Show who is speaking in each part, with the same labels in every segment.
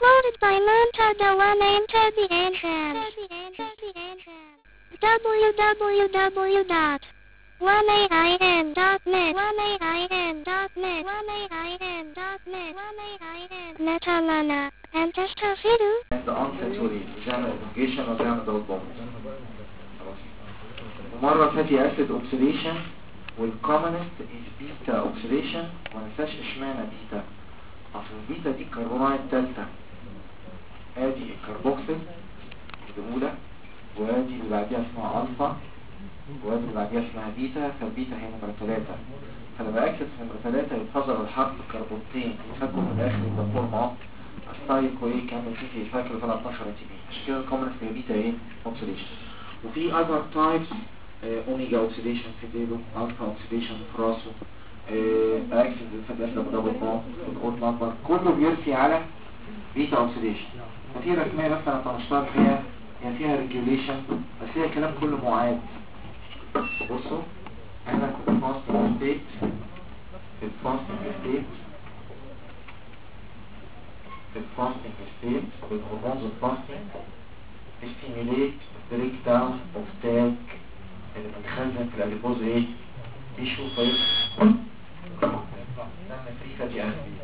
Speaker 1: Uploaded by Montada One Enter the entrance. www.1ain.net Netalana and Testafidu.
Speaker 2: And the onset وليه بتعمل elongation وبتعمل double bond. خلاص. ومرة fatty acid oxidation والcommonest is beta oxidation. ومنساش اشمعنى بيتا. اصل البيتا دي الكربونات الثالثة. ادي الكربوكسيل الاولى وادي اللي بعديها اسمها الفا وادي اللي بعديها اسمها بيتا. فالبيتا هي نمرة 3. فلما اكسد في نمرة 3 يتفضل الحرف الكربونتين يفكوا في الاخر يبقى فورم الستايل كويه كامل فيه فاكر طلع 12 تي بي. عشان كده الكومنس هي بيتا ايه اوكسيديشن. وفي اذر تايبس اوميجا اوكسيديشن في ديلو الفا اوكسيديشن في راسه اكسد الفتاس دبل بوند الاود نمبر كله بيرسي على بيتا اوكسيديشن. ففي رسميه بس انا طنشتها فيها يعني فيها ريجوليشن بس هي الكلام كله معاد. بصوا احنا في الفاستنج ستيت بالهرمونز الفاستنج stimulate breakdown of tag اللي بنخزن في الاديبوز ايه تيشو فايل نعمل فري فاتي اسيد.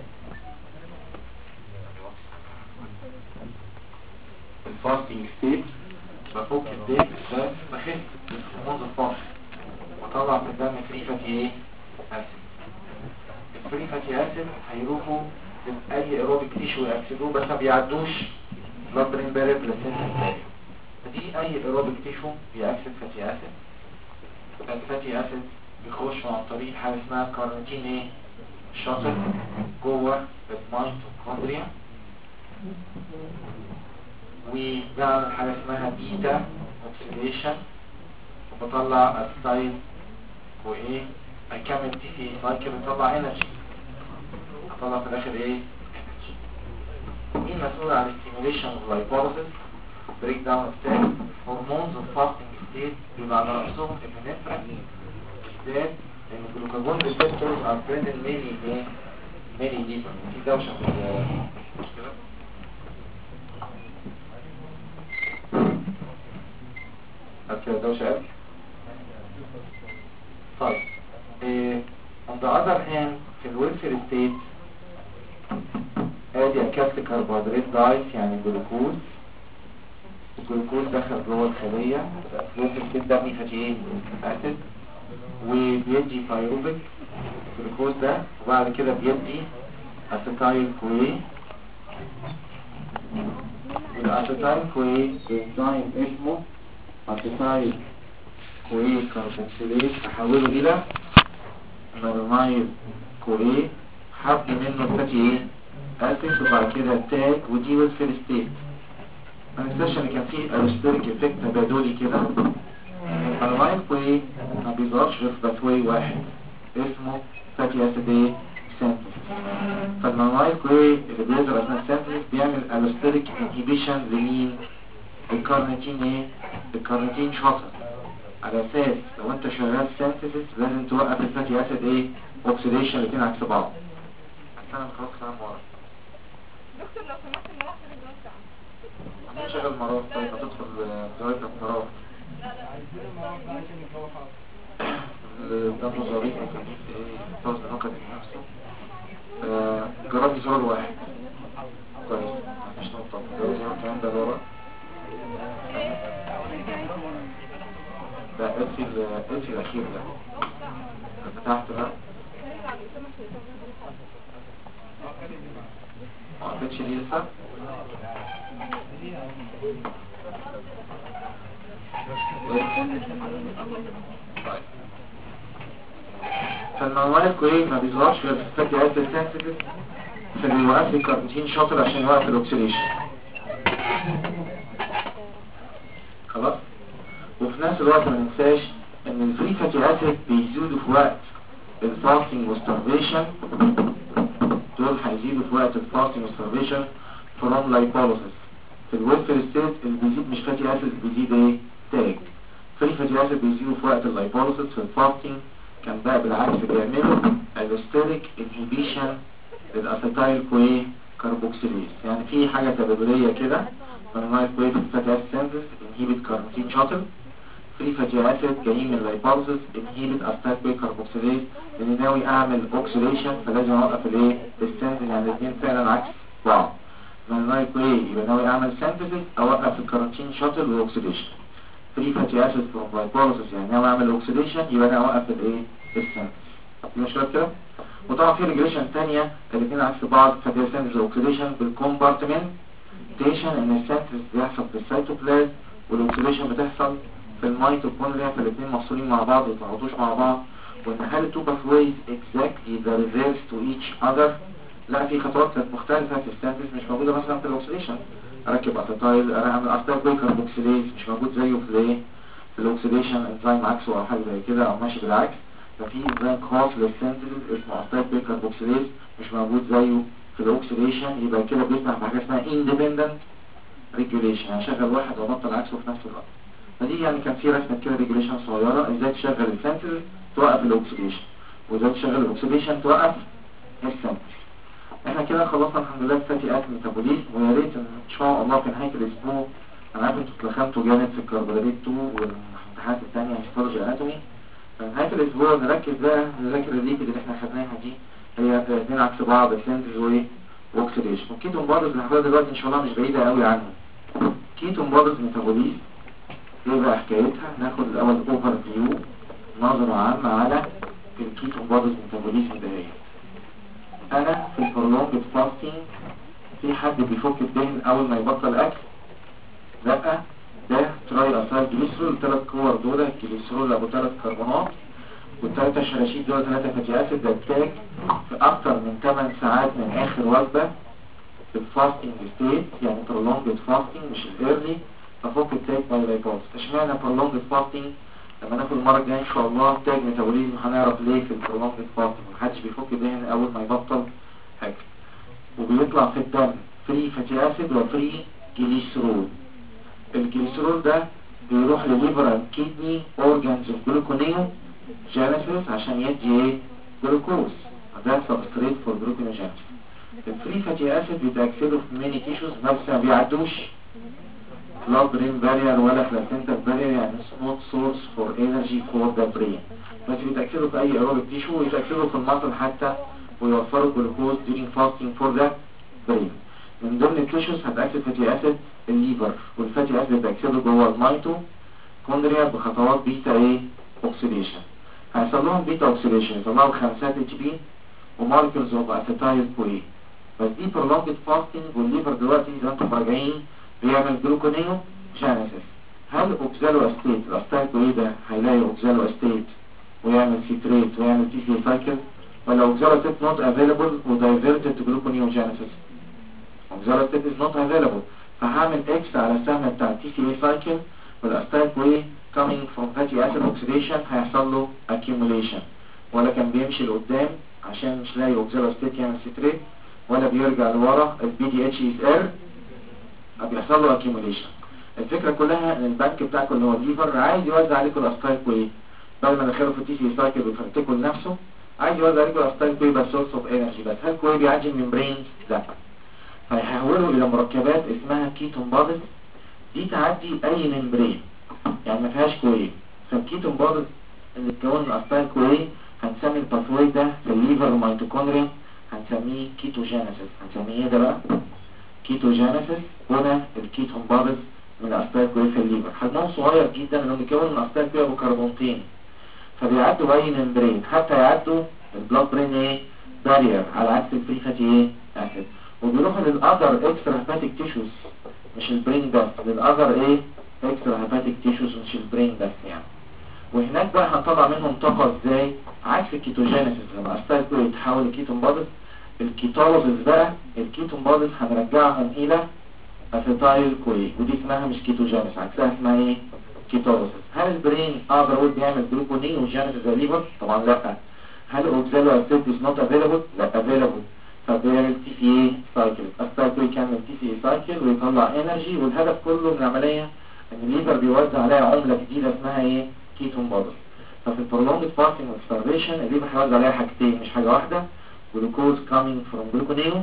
Speaker 2: الفاستنج ستيت بفك الديك بخف الهرمونز الفاستنج وطلع في الدم فري فاتي ايه اسيد. الفري فاتي اسيد هيروحوا اي ايروبيك تيشو ياكسدوه بس ما بيعدوش بلاد برين بارير بلاسنتا. فدي اي ايروبيك تيشو بيأكسد فاتي اسيد. الفاتي اسيد بيخش عن طريق حاجه اسمها كارنيتين ايه شاطر جوه الميتوكوندريا وبعمل حاجه اسمها بيتا اوكسيديشن وبطلع الستايل وايه اكمل تي سي سايكل بطلع انرجي هطلع في الاخر ايه مين مسؤول عن الستيميوليشن اوف لايبوليسيس بريك داون اوف تاج هرمونز اوف فاستنج ستيت بيبقى على راسهم الابنفرين بالذات لان الجلوكاجون ريسبتورز ار بريزنت ميني ايه ميني ديبر. في دوشه في المشكله اكيد دوشه قوي. طيب on the other hand في الويلفير ستيت ادي اكلت كربوهيدرات دايت يعني جلوكوز. الجلوكوز دخل جوه الخليه الويلفير ستيت ده فاتي ايه اسيد وبيدي بايروفيك الجلوكوز ده وبعد كده بيدي اسيتايل كوي. الاسيتايل كوي انزيم اسمه اسيتايل كوي كاربوكسيليز احوله الى نورمايل كوي حط منه الفاتي ايه اسيد وبعد كده تاج ودي ويلفير ستيت. ما ننساش ان كان فيه الستيريك افكت تبادلي كده. النورمايل كوي ما بيظهرش غير في باثواي واحد اسمه فاتي اسيد ايه سينثيز. فالنورمايل كوي اللي بيظهر اثناء السينثيز بيعمل الستيريك انهيبيشن لمين الكارنيتين ايه الكارنيتين شاطر على اساس لو انت شغال سينثيسيس لازم توقف الفاتي اسيد ايه اوكسيديشن الاثنين عكس بعض. انا خلاص كلام ورا
Speaker 3: دكتور لو سمحت نوقف النقطة
Speaker 2: انا شغال مرات. طيب هتدخل زوايدك مرات ده ظريف ممكن توصل نقد نفسه. جربت زرار واحد كويس مش نقطة زرار كمان ده ورا ده اتفي الاخير ده فتحت بقى ما عرفتش ليه لسه. طيب فالنورمال كوي ما بيظهرش غير في الفاتي اسيد سينثيسيس فبيوقف لي كاربوتين شاطر عشان يوقف الاكسيديشن. خلاص. وفي نفس الوقت ما ننساش ان الفري فاتي اسيد بيزيدوا في وقت الفاستنج والستارفيشن. دول هيزيدوا في وقت الفاستنج والستارفيشن فروم لايبوليسيس. في الويلفير ستيت اللي بيزيد مش فاتي اسيد بيزيد ايه تاج. فري فاتي اسيد بيزيدوا في وقت اللايبوليسيس. في الفاستنج كان بقى بالعكس بيعملوا الستيريك انهيبيشن للاسيتايل كوي كاربوكسيليز. يعني في حاجه تبادليه كده مانومايل كوي في الفاتي اسيد سينثيز انهيبت كارنيتين شاتل. فري فاتي اسيد جايين من اللايبوزيس انهيبت اسيتايل كوي كاربوكسيليز. لاني ناوي اعمل اوكسيديشن فلازم اوقف الايه السينثيز. يعني الاثنين فعلا عكس بعض. مانومايل كوي يبقى ناوي اعمل سينثيز اوقف الكارنيتين شاتل والاوكسيديشن. فري فاتي اسيد فروم لايبوزيس يعني ناوي اعمل اوكسيديشن يبقى انا اوقف الايه السينثيز. دي مش كده. وطبعا في ريجريشن ثانيه الاثنين عكس بعض. فاتي سينثيز اوكسيديشن بالكومبارتمنتيشن ان السينثيز بيحصل في السيتوبلازم والاوكسيديشن بتحصل في الميتوكوندريا. فالاثنين مفصولين مع بعض ويتعاطوش مع بعض. وان هل التو باثويز اكزاكتلي ذا ريفيرس تو ايتش اذر؟ لا، في خطوات كانت مختلفه في السينثيز مش موجوده مثلا في الاوكسيديشن. اركب اسيتايل اعمل اسيتايل كوي كاربوكسيليز مش موجود زيه في الايه في الاوكسيديشن. انزيم عكسه او حاجه زي كده او ماشي بالعكس. ففي انزيم خاص للسينثيز اسمه اسيتايل كوي كاربوكسيليز مش موجود زيه في الاوكسيديشن. يبقى كده بيسمح بحاجه اسمها اندبندنت ريجوليشن. هشغل واحد وابطل عكسه في نفس الوقت. فدي يعني كان في رسمه كده ريجوليشن صغيره ازاي تشغل السينثيز توقف الاوكسيديشن وازاي تشغل الاوكسيديشن توقف السينثيز. احنا كده خلصنا الحمد لله الفاتي اسيد ميتابوليزم. ويا ريت ان شاء الله في نهايه الاسبوع انا عارف انتوا اتلخمتوا جامد في الكربوهيدرات 2 والامتحانات الثانيه هيستولوجي اناتومي. في نهايه الاسبوع نركز بقى نذاكر الليبيد اللي احنا خدناها دي هي الاثنين عكس بعض السينثيز واوكسيديشن. والكيتون بودز اللي هناخدها دلوقتي ان شاء الله مش بعيده قوي عنهم. كيتون بودز ميتابوليزم ايه بقى حكايتها؟ ناخد الاول اوفر فيو نظره عامه على الكيتون بودز ميتابوليزم ده. هي انا في البرولونجد فاستنج في حد بيفك الدهن اول ما يبطل اكل؟ لا، ده تراي اسايل جليسرول. الثلاث كور دول الجليسرول ابو 3 كربونات والثلاثه شراشيب دول 3 فاتي اسيد. ده بتاج في اكتر من 8 ساعات من اخر وجبه في الفاستنج ستيت يعني برولونجد فاستنج مش الايرلي. ففك التاج باي لايبوز. اشمعنى برولونجد فاستنج؟ لما ناخد المره الجايه ان شاء الله تاج ميتابوليزم هنعرف ليه في البرولونجد فاستنج محدش بيفك دهن اول ما يبطل اكل. وبيطلع في الدم فري فاتي اسيد وفري جليسرول. الجليسرول ده بيروح للليفر كيدني اورجانز الجلوكونيو جينيسيس عشان يدي ايه جلوكوز. ده سبستريت فور جلوكونيوجينيسيس. الفري فاتي اسيد بيتاكسدوا في ميني تيشوز بس ما بيعدوش blood brain barrier ولا placenta barrier يعني not source for energy for the brain. بس بيتاكسدوا في اي aerobic تيشو ويتاكسدوا في المصل حتى ويوفروا جلوكوز during fasting for the brain. من ضمن التيشوز هتاكسد فاتي اسيد الليفر والفاتي اسيد بيتاكسدوا جوه الميتوكوندريا بخطوات بيتا ايه اوكسيديشن. هيحصل لهم بيتا اوكسيديشن يطلعوا 5 اتش بي وماركرز اوف اسيتايل كوي. بس دي برولونجد فاستنج والليفر دلوقتي زي ما انتم راجعين بيعمل جلوكونيو جينيسيس. هل اوكزالو استيت الاسيتايل كوي ده هيلاقي اوكزالو استيت ويعمل سيتريت ويعمل تي سي سايكل ولا اوكزالو استيت نوت افيلبل ودايفيرتد تو جلوكونيو جينيسيس؟ اوكزالو استيت از نوت افيلبل فهعمل اكس على السهم بتاع التي سي سايكل والاسيتايل كوي coming from fatty acid oxidation هيحصل له accumulation. ولا كان بيمشي لقدام عشان مش لاقي اوكزالو استيت يعمل سيتريت ولا بيرجع لورا البي دي اتش اس ار بيحصل له accumulation. الفكره كلها ان البنك بتاعكم اللي هو الليفر عايز يوزع عليكم الاسيتايل كوي بدل ما ندخله في التي سي سايكل ويفرتكوا لنفسه عايز يوزع عليكم الاسيتايل كوي بس سورس اوف انرجي. بس هل كوي بيعدي الممبرينز؟ لا، هيحولوا الى مركبات اسمها كيتون بودز. دي تعدي اي ممبرين يعني ما فيهاش كوي. فالكيتون بودز اللي اتكون من اسيتايل كوي هنسمي الباثوي ده في الليفر وميتوكوندريا هنسميه كيتوجينيسيس. هنسميه ايه ده بقى؟ كيتوجينيسيس. هنا الكيتون بودز من اسيتايل كوي في الليفر حجمهم صغير جدا لانه بيتكون من اسيتايل كوي وكربونتين فبيعدوا اي ممبرين حتى يعدوا البلاد برين ايه بارير على عكس الفري فاتي ايه اسيد. وبيروحوا للاذر اكسترا هيباتيك تيشوز مش البرين بس للاذر ايه اكسترا هيباتيك تيشوز مش البرين بس يعني. وهناك بقى هنطلع منهم طاقه ازاي؟ عكس الكيتوجينيسيس لما اسيتايل كوي يتحول لكيتون بودز الكيتولوزيس بقى الكيتون بودز هنرجعهم الى اسيتايل كوي ودي اسمها مش كيتوجينيسيس عكسها اسمها ايه كيتولوزيس. هل البرين اقدر اقول بيعمل جلوكونيو جينيسيس زي الليفر؟ طبعا لا. هل اوكزالو استيت از نوت افيلبل؟ لا افيلبل. فبيعمل تي سي اي سايكل اسيتايل كوي يكمل تي سي اي سايكل ويطلع انرجي. والهدف كله من العمليه ان الليفر بيوزع عليها عمله جديده اسمها ايه كيتون بودز. ففي البرولونجد فاستنج وستارفيشن الليفر هيوزع عليها حاجتين مش حاجه واحده جلوكوز كامينج فروم جلوكونيو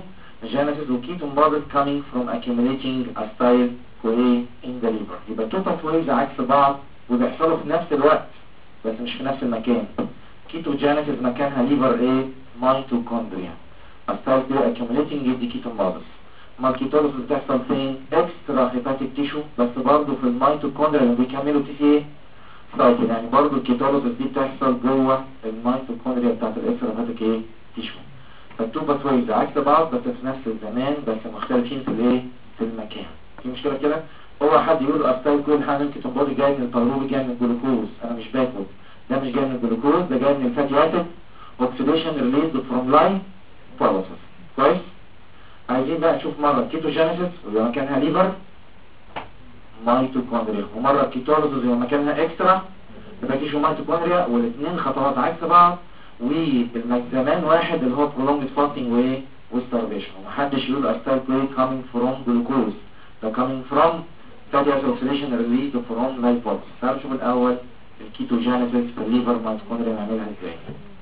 Speaker 2: genesis وكيتون bodies coming from accumulating acetyl CoA in the liver. يبقى two pathways عكس بعض وبيحصلوا في نفس الوقت بس مش في نفس المكان. كيتوجينيسيس مكانها ليفر ايه؟ ميتوكوندريا. acetyl CoA accumulating يدي كيتون bodies. ما الكيتوليسيس بتحصل فين؟ اكسترا هيباتيك تيشو بس برضه في الميتوكوندريا اللي بيكملوا تي سي ايه؟ سايكل. يعني برضه الكيتوليسيس دي بتحصل جوه الميتوكوندريا بتاعت الاكسترا هيباتيك ايه؟ تيشو. فالتو باثويز عكس بعض بس في نفس الزمان بس مختلفين في الايه؟ في المكان. في مشكله كده؟ هو حد يقول acetyl CoA حامل كيتون بودي جاي من البيروبي جاي من الجلوكوز. انا مش باخد ده، مش جاي من الجلوكوز، ده جاي من الفاتي اسيد اوكسيديشن ريليزد فروم لاين بروسيس. كويس؟ عايزين بقى نشوف مرة كيتوجينيسيس ويبقى مكانها ليفر ميتوكوندريا، ومرة كيتوليسيس ويبقى مكانها اكسترا يبقى تيشو ميتوكوندريا، والاثنين خطوات عكس بعض والزمان واحد اللي هو prolonged fasting وايه وستارفيشن. ومحدش يقول acetyl CoA coming from glucose، ده coming from fatty acid oxidation released from lipolysis. تعالوا نشوف الاول الكيتوجينيسيس في الليفر ميتوكوندريا نعملها ازاي.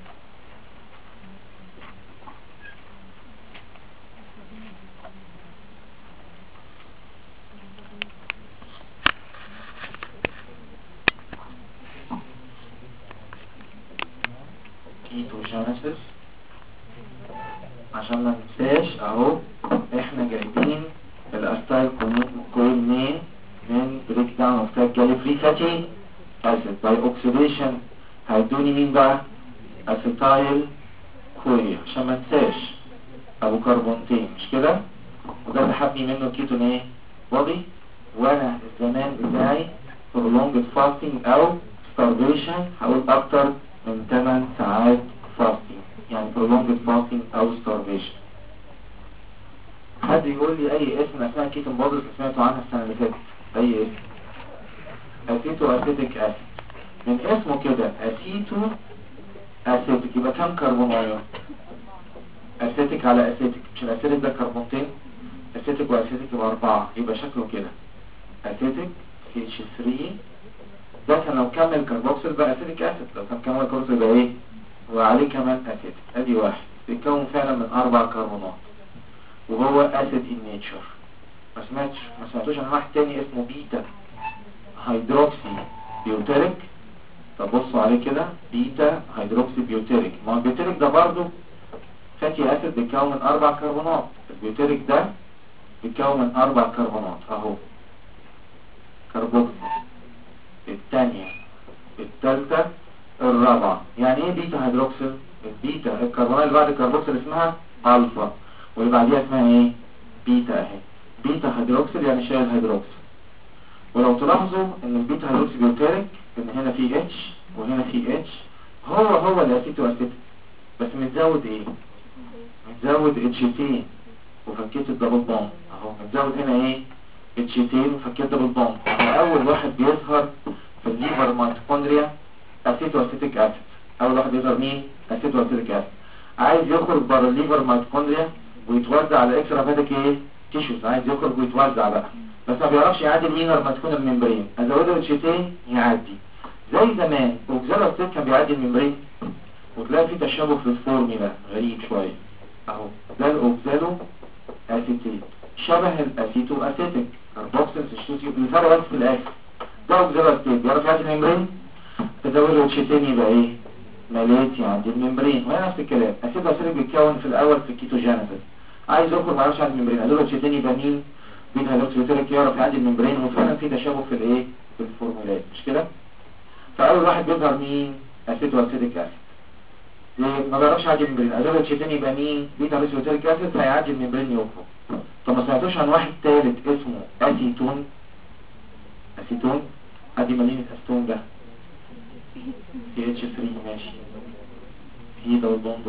Speaker 2: كيتوجينيسيس عشان ما ننساش اهو احنا جايبين الاستايل CoA منين؟ من بريك داون اوف فات جالي فري فاتي اسيد باي اوكسيديشن هيدوني مين بقى؟ اسيتايل CoA عشان ما ننساش ابو كربونتين مش كده؟ وده اللي حبني منه كيتون ايه؟ بودي. وانا الزمان بتاعي prolonged fasting او starvation هقول اكتر من 8 ساعات fasting، يعني prolonged fasting او starvation. حد يقول لي اي اسم اسمها كيتون بوديز اللي سمعتوا عنها السنه اللي فاتت؟ اي اسم؟ اسيتو اسيتيك اسيد. من اسمه كده اسيتو اسيتيك يبقى كم كربونايون؟ اسيتيك على اسيتيك، مش الاسيتيك ده كربونتين؟ اسيتيك واسيتيك يبقى 4 يبقى شكله كده اسيتيك CH3. ده كان لو كمل كربوكسيل بقى اسيتيك اسيد، لو كان كمل كربوكسيل يبقى ايه؟ وعليه كمان اسيتيك. ادي واحد بيتكون فعلا من 4 كربونات وهو اسيد ان نيتشر. ما سمعتوش عن واحد تاني اسمه بيتا هيدروكسي بيوتيريك؟ طب بصوا عليه كده بيتا هيدروكسي بيوتيريك. ما هو البيوتيريك ده برضه فاتي اسيد بيتكون من 4 كربونات. البيوتيريك ده بيتكون من 4 كربونات اهو، كربوكسيل الثانية الثالثة الرابعة. يعني ايه بيتا هيدروكسيل؟ البيتا الكربونات اللي بعد الكربوكسيل اسمها الفا واللي بعديها اسمها ايه؟ بيتا اهي. بيتا هيدروكسيل يعني شايل هيدروكسيل. ولو تلاحظوا ان البيتا هيدروكسيل بيوتيريك ان هنا في اتش وهنا في اتش، هو الاسيتو اسيتيك بس متزود ايه؟ متزود اتشتين وفكيت الدبل بوند اهو. متزود هنا ايه؟ اتشتين وفكيت دبل بوند. اول واحد بيظهر في الليفر ميتوكوندريا اسيتو اسيتيك اسيد. اول واحد بيظهر مين؟ اسيتو اسيتيك اسيد. عايز يخرج بره الليفر ميتوكوندريا ويتوزع على اكسترا فاتيك ايه؟ تيشوز. عايز يخرج ويتوزع بقى بس ما بيعرفش يعدي الانر ميتوكوندريا الممبرين. ازوده اتشتين يعدي زي زمان اوكزالو ستيت كان بيعدي الممبرين وتلاقي في تشابه في الفورميلا غريب شويه اهو. ده الاوكزالو اسيتيت شبه الاسيتو اسيتيك كربوكسيل سيتوسيو. الفرق بس في الاخر ده اوكزالو ستيت بيعرف يعدي الممبرين، تزوده اتشتين يبقى ايه؟ ماليتي عند الممبرين. وهي نفس الكلام اسيد اسيتيك بيتكون في الاول في الكيتوجينيسيس. عايز يخرج ما يعرفش يعدي الممبرين، ازوده اتشتين يبقى مين؟ بين هيدروكسيتيريك يعرف يعدي الممبرين. وفعلا في تشابه في الايه؟ في الفورمولات مش كده؟ فاول واحد بيظهر مين؟ اسيتو اسيتيك اسيد. ما بيعرفش يعدي الممبرين، ازوده اتشتين يبقى مين؟ بيتا هيدروكسيتيريك اسيد هيعدي الممبرين يخرج. طب ما سمعتوش عن واحد ثالث اسمه اسيتون؟ اسيتون ادي مدينه اسيتون ده CH3 ماشي في دبل بوند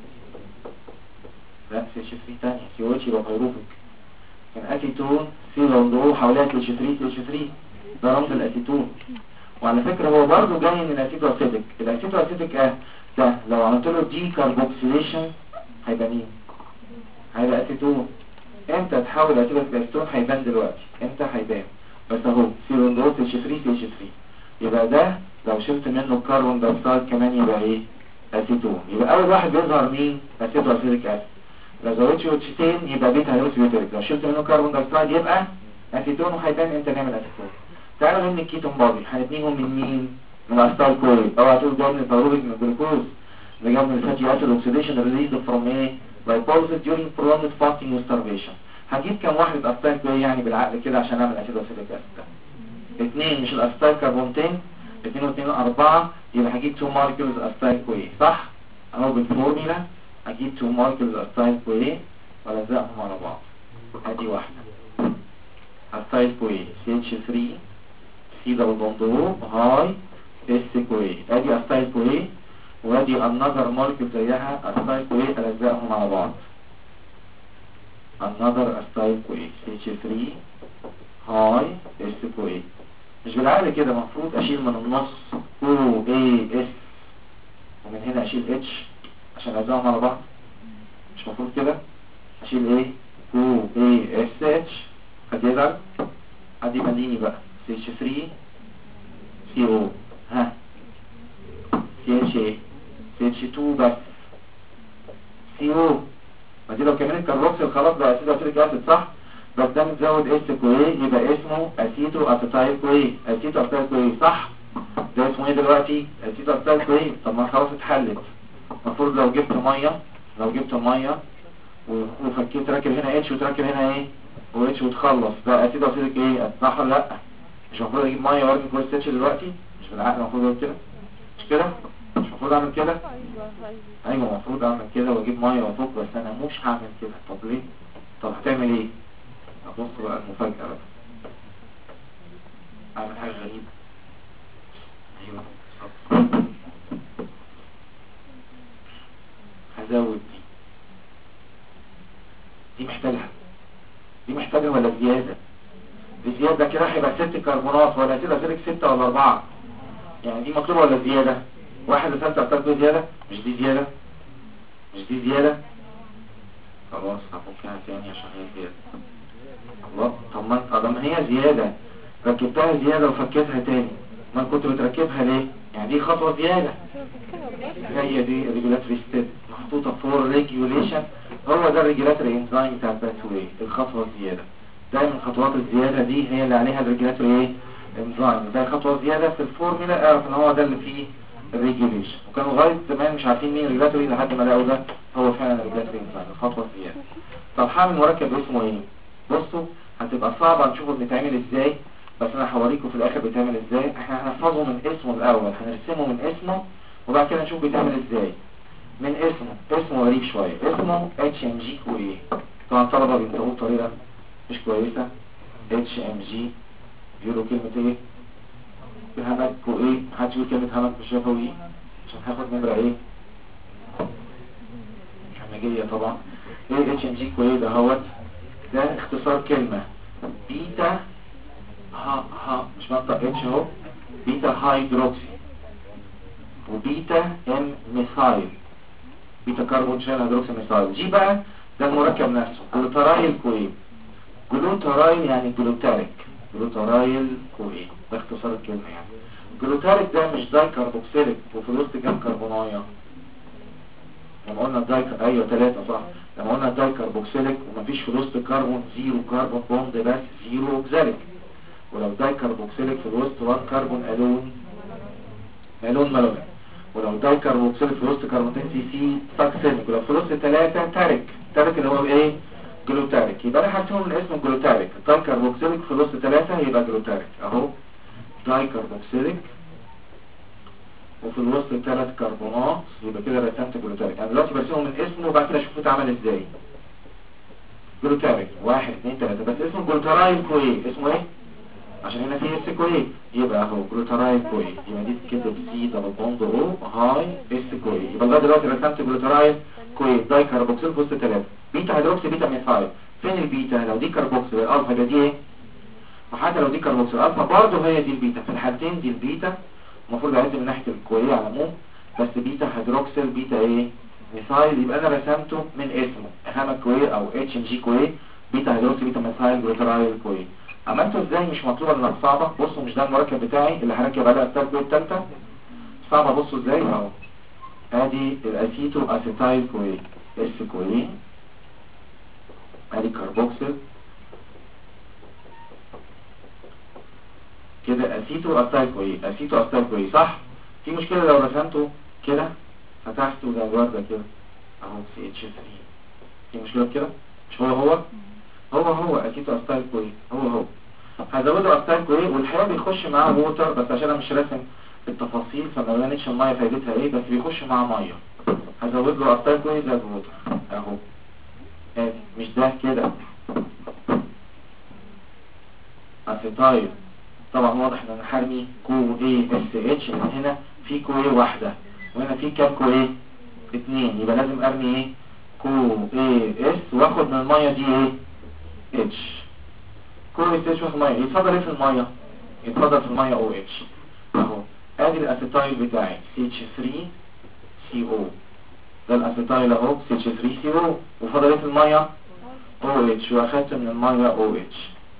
Speaker 2: لا CH3 تانية COH يبقى بيروفيك. كان اسيتون في دبل حواليها CH3 ده رمز الاسيتون. وعلى فكرة هو برضه جاي من الاسيتو اسيتيك. الاسيتو اسيتيك ده لو عملت له دي كاربوكسيليشن هيبقى مين؟ هيبقى اسيتون. امتى تحول اسيتون هيبان دلوقتي. امتى هيبان؟ بس اهو سيروندوز CH3 يبقى ده لو شلت منه الكربون دايوكسيد كمان يبقى ايه؟ اسيتون. يبقى اول واحد بيظهر مين؟ اسيتو اسيتيك اسيد. لو زودت اوكسيتين يبقى بيتا هيدروكسيبيوتريك، لو شلت منه كربون دايوكسيد يبقى اسيتون، وهيبان امتى نعمل اسيتون. تعالوا نبني الكيتون بادي، هنبنيهم من مين؟ من الاسيتايل كوي. اوعى تقول ده من البيروبيك من الجلوكوز، ده جاب من الفاتي اسيد اوكسيديشن ريليزد فروم ايه؟ lipolysis during prolonged fasting and starvation. هجيب كام واحد اسيتايل كوي يعني بالعقل كده عشان اعمل اسيد اسيتيك اسيد؟ 2 مش الاسيتايل كربونتين، 2 و2 4، يبقى هجيب 2 مولكيولز اسيتايل كوي صح؟ اهو بالفورميلا هجيب 2 مولكيولز اسيتايل كوي والزقهم على بعض. ادي واحده اسيتايل كوي CH3 سي دبل بوند او هاي اس كوي، ادي اسيتايل كوي، وادي another molecule زيها اسيتايل كوي الزقهم على بعض. another اسيتايل كوي CH3 هاي اس كوي. مش بالعقل كده، المفروض اشيل من النص OAS ومن هنا اشيل H عشان الزقهم على بعض. مش المفروض كده اشيل ايه؟ OASH. هتزعل؟ ادي مديني بقى CH3 CO ها CH CH2 بس CO. ما دي لو كمان الكاربوكسيل خلاص بقى اسيد اسيتيك اسيد صح؟ بس ده متزود اس كوي يبقى اسمه اسيتو اسيتايل كوي، اسيتو اسيتايل كوي صح؟ ده اسمه ايه دلوقتي؟ اسيتو اسيتايل كوي. طب ما خلاص اتحلت. المفروض لو جبت ميه وفكيت راكب هنا اتش وتركب هنا ايه؟ واتش وتخلص بقى اسيد اسيتيك ايه؟ صح ولا لا؟ مش المفروض اجيب ميه وارمي كويس اتش دلوقتي؟ مش بالعقل المفروض اعمل كده؟ مش كده؟ مش المفروض اعمل كده؟ ايوه المفروض اعمل كده واجيب ميه وافك، بس انا مش هعمل كده. طب ليه؟ طب هتعمل ايه؟ ابص بقى المفاجأة بقى، اعمل حاجة غريبة. ايوه هزود دي محتاجها ولا زيادة؟ دي زيادة كده هيبقى 6 كربونات، ولا كده سيرك 6 ولا 4 يعني، دي مطلوبة ولا زيادة؟ 1 ل5 اعتقد زيادة. مش دي زيادة. خلاص هفكها تاني عشان هي زيادة. الله، طب ما هي زيادة ركبتها زيادة وفكتها تاني، ما كنت بتركبها ليه؟ يعني دي خطوة زيادة. هي دي ريجولاتوري ستيب محطوطة فور ريجوليشن، هو ده الريجولاتوري انزايم بتاع الباثوي، الخطوة الزيادة. دايما الخطوات الزيادة دي هي اللي عليها الريجولاتوري ايه؟ انزايم. ده خطوة زيادة في الفورمولا، اعرف ان هو ده اللي فيه الريجوليشن. وكانوا لغاية زمان مش عارفين مين الريجولاتوري لحد ما لقوا ده هو فعلا الريجولاتوري انزايم، الخطوة الزيادة. طب هعمل مركب اسمه ايه؟ بصوا هتبقى صعبة نشوفه بيتعمل ازاي، بس انا هوريكم في الاخر بيتعمل ازاي. احنا هنحفظه من اسمه الاول، هنرسمه من اسمه وبعد كده نشوف بيتعمل ازاي. من اسمه غريب شوية، اسمه HMG كوي. طبعا الطلبة بينطقوه بطريقة مش كويسة. HMG بيقولوا كلمة ايه؟ همك كوي. محدش يقول كلمة همك بالشفوي عشان هاخد نمرة ايه؟ همجية طبعا. ايه HMG كوي ده؟ هوت ده اختصار كلمة بيتا مش منطق اتش اهو، بيتا هيدروكسي وبيتا ام ميثايل، بيتا كربون شايل هيدروكسي ميثايل. جي بقى ده المركب نفسه جلوتارايل كوي. جلوتارايل يعني جلوتارايل كوي، ده اختصار الكلمة يعني. جلوتاريك ده مش داي كربوكسيليك وفي الوسط كام كربونايه؟ لما قلنا الداي ايوه 3 صح. لما قلنا الداي كربوكسيليك ومفيش في الوسط كربون، 0 كربون بوند بس 0 اوكساليك. ولو داي كربوكسيليك في الوسط 1 كربون الون مالون. ولو داي كربوكسيليك في الوسط كربونتين سي ساكسينيك. ولو في الوسط 3 تارك اللي هو ايه؟ جلوتاريك. يبقى انا هرسمه من اسمه جلوتاريك. الداي كربوكسيليك في الوسط 3 يبقى جلوتاريك اهو، داي كربوكسيليك وفي الوسط 3 كربونات، يبقى كده رسمت جلوتاريك. انا دلوقتي برسمه من اسمه وبعد كده اشوفه اتعمل ازاي. جلوتاريك 1 2 3 بس اسمه جلوتارايل كوي. اسمه ايه؟ عشان هنا في اس كوي يبقى اهو جلوتارايل كوي. يبقى دي كده سي دبل بوند او هاي اس كوي. يبقى لغايه دلوقتي رسمت جلوتارايل كوي داي كربوكسيل في وسط 3 بيتا هيدروكسي بيتا ميثايل. فين البيتا؟ لو دي كربوكسيل الالفا يبقى دي ايه؟ وحتى لو دي كربوكسيل الفا برضه هي دي البيتا. في الحالتين دي البيتا المفروض اعد من ناحيه الكويه على العموم، بس بيتا هيدروكسيل بيتا ايه؟ ميثايل. يبقى انا رسمته من اسمه هاما كوي او اتش ام جي كوي، بيتا هيدروكسيل بيتا ميثايل جلوتارايل كوي. عملته ازاي؟ مش مطلوبه انها صعبه. بصوا مش ده المركب بتاعي اللي هركب عليه الاسيتال كوي الثالثه صعبه. بصوا ازاي اهو، ادي الاسيتو اسيتايل كوي اس كوي ادي كربوكسيل كده اسيتو اسيتايل كوي، اسيتو اسيتايل كوي صح. في مشكله لو رسمته كده فتحته زي الورده كده اهو CH3، في مشكله كده؟ مش هو اسيتو اسيتايل كوي هو هزوده اسيتايل كوي، والحقيقه بيخش معاه ووتر، بس عشان انا مش راسم التفاصيل فما بانتش الميه فايدتها ايه، بس بيخش معاه ميه. هزود له اسيتايل كوي زي الووتر اهو. مش ده كده اسيتايل، طبعا واضح ان انا حرمي كو اي اس اتش، لان هنا في كو اي واحده وهنا في كام كو اي؟ 2، يبقى لازم ارمي ايه؟ كو اي اس واخد من الميه دي ايه؟ اتش. كو اي اس اتش واخد ميه، يتفضل ايه في الميه؟ يتفضل في الميه او اتش اهو. ادي الاسيتايل بتاعي CH3CO، ده الاسيتايل اهو CH3CO، وفضل ايه في الميه؟ او اتش، واخدت من الميه او اتش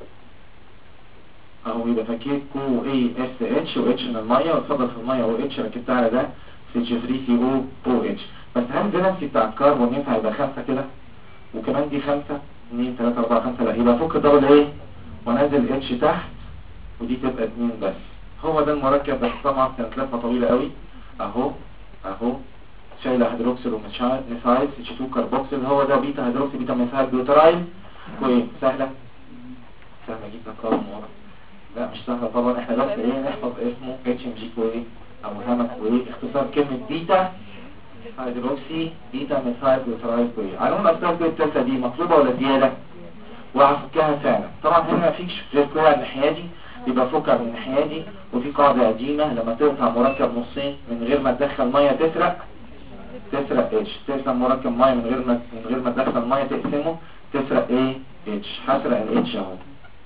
Speaker 2: اهو. يبقى فكيت كو اي اس اتش و اتش من الميه، واتفضل في الميه او اتش، ركبت على ده CH3CO او اتش. بس هل الفالنسي بتاع الكربون ينفع يبقى 5 كده؟ وكمان دي 5 2 3 4 5، لا يبقى فك دبل ايه وانزل اتش تحت ودي تبقى 2 بس. هو ده المركب، بس طبعا كانت لفه طويله قوي اهو. شايله هيدروكسيل وميثايل CH2 كربوكسيل، هو ده بيتا هيدروكسي بيتا ميثايل بيوترايل كويس. سهله جدا طبعا واضح. لا مش سهله طبعا، احنا بس ايه نحفظ اسمه HMG كوي او هامك كوي، اختصار كلمه بيتا هيدروكسي بيتا ميثايل بيوترايل كوي. علوم الاسباب كوي الثالثه دي مطلوبه ولا زياده؟ وهفكها فعلا. طبعا هنا مفيش غير كوي على الناحيه دي، يبقى فكها من الناحيه دي. وفي قاعده قديمه لما تقطع مركب نصين من غير ما تدخل ميه تسرق اتش. تقسم مركب ميه من غير ما تدخل ميه تقسمه تسرق ايه؟ اتش. هسرق الاتش اهو.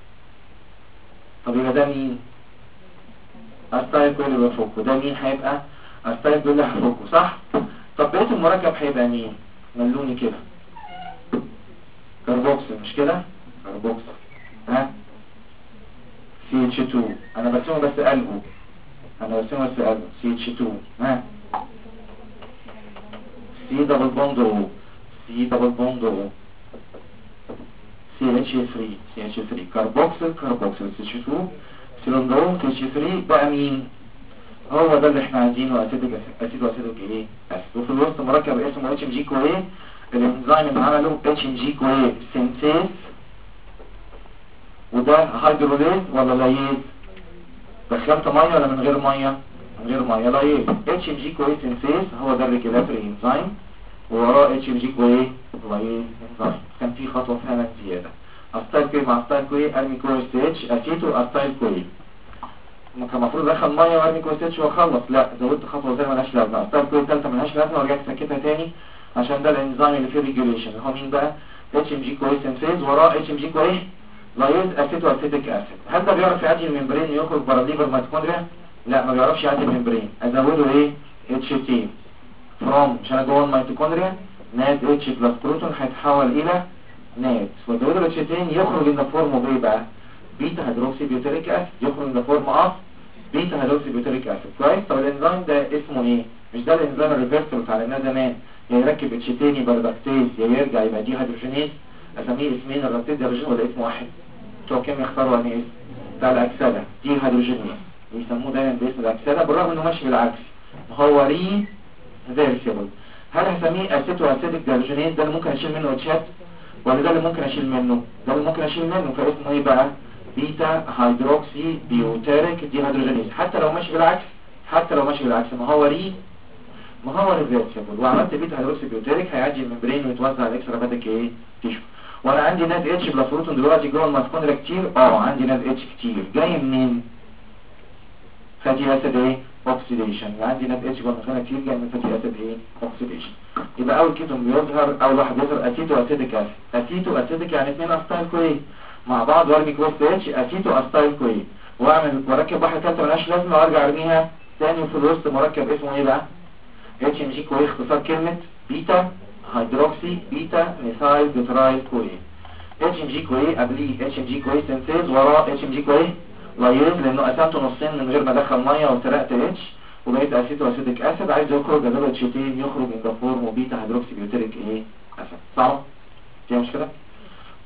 Speaker 2: طب يبقى ده مين؟ اسيتايل كوي اللي بفكه، ده مين هيبقى؟ اسيتايل كوي اللي هفكه صح؟ طب بقية المركب هيبقى مين؟ ملوني كده كربوكسل مش كده؟ كربوكسل ها؟ CH2 انا برسمه بس قلبه، CH2 ها؟ سي دبل بوند CH3 كربوكسل CH2 سيلندرون CH3 بقى مين؟ هو ده اللي احنا عايزينه، اسيدك ايه؟ وفي الوسط مركب اسمه HMG كوي، الانزيم اللي عمله HMG كوي سينثيز، وده هيدروليز ولا لايز؟ دخلت ميه ولا من غير ميه؟ من غير ميه، لايز. HMG كوي سينثيز هو ده الريجولاتوري انزيم، ووراه HMG كوي لايز انزيم. كان في خطوه فعلا زياده. اسيتايل كوي مع اسيتايل كوي ارمي كوي اتش اسيتو اسيتايل كوي. كان المفروض ادخل ميه وارمي كوي اتش واخلص، لا زودت خطوه زي ما لهاش لازمه. اسيتايل كوي الثالثه ملهاش لازمه، ورجعت سكتها تاني عشان ده الانزيم اللي فيه ريجوليشن. هو مين بقى؟ HMG كوي سينثيز، وراه HMG كوي لايز اسيتو اسيتيك اسيد. هل ده بيعرف يعدي الممبرين ويخرج بره الليفر ميتوكوندريا؟ لا ما بيعرفش يعدي الممبرين. ازوده ايه؟ HT فروم عشان جوه الميتوكوندريا ناد اتش بلس بروتون هيتحول الى ناد، وزود ال HT يخرج ان فورم بايه بقى؟ بيتا هيدروكسي بيوتريك اسيد، يخرج ان فورم اوف بيتا هيدروكسي بيوتريك اسيد. كويس. طب الانزيم ده اسمه ايه؟ مش ده الانزيم الريفرسل اللي اتعلمناه زمان، يا يركب اتش تاني برودكتيز يا يرجع يبقى دي هيدروجينيز؟ اسميه اسمين الرابتيز هيدروجين ولا اسم واحد؟ بتوع كيمياء يختاروا انهي اسم؟ بتاع الاكسده دي هيدروجينيز، يسموه دايما باسم الاكسده بالرغم انه ماشي بالعكس، هو ريفرسبل. هل هسميه اسيتو اسيتيك هيدروجينيز؟ ده اللي ممكن اشيل منه اتشات ولا ده اللي ممكن اشيل منه؟ ده اللي ممكن اشيل منه، فاسمه ايه بقى؟ بيتا هيدروكسي بيوتريك دي هيدروجينيز. حتى لو ماشي بالعكس ما هو ريفرسبل. وعملت بيتا هيدروكسي بيوتريك هيعدي الممبرين ويتوزع على الاكسترافاتيك ايه؟ تيشو. وانا عندي ناد اتش بلس بروتون دلوقتي جوه الميتوكوندريا كتير، عندي ناد اتش كتير جاي منين؟ فاتي اسيد ايه؟ اوكسيديشن. عندي ناد اتش جوه الميتوكوندريا كتير جاي من فاتي اسيد ايه؟ اوكسيديشن. يبقى اول كيتون بيظهر، اول واحد بيظهر اسيتو اسيتيك اسيد. اسيتو اسيتيك يعني اثنين اسيتايل كوي مع بعض، وارمي كويس اتش اسيتو اسيتايل كوي، واعمل مركب واحده ثالثه ملهاش لازمه وارجع ارميها ثاني. وفي الوسط مركب اسمه ايه بقى؟ HMG كوي، اختصار كلمه بيتا هيدروكسي بيتا ميثايل بيوترايل كوي. HMG كوي قبليه HMG كوي سينثيز، وراه HMG كوي لايز، لانه قسمته نصين من غير ما ادخل ميه وسرقت اتش وبقيت اسيتو اسيتيك اسيد. عايز يخرج ازود اتشتين، يخرج ان ذا فورم وبيتا هيدروكسي بيوتريك ايه؟ اسيد. صعب؟ فيها مشكله؟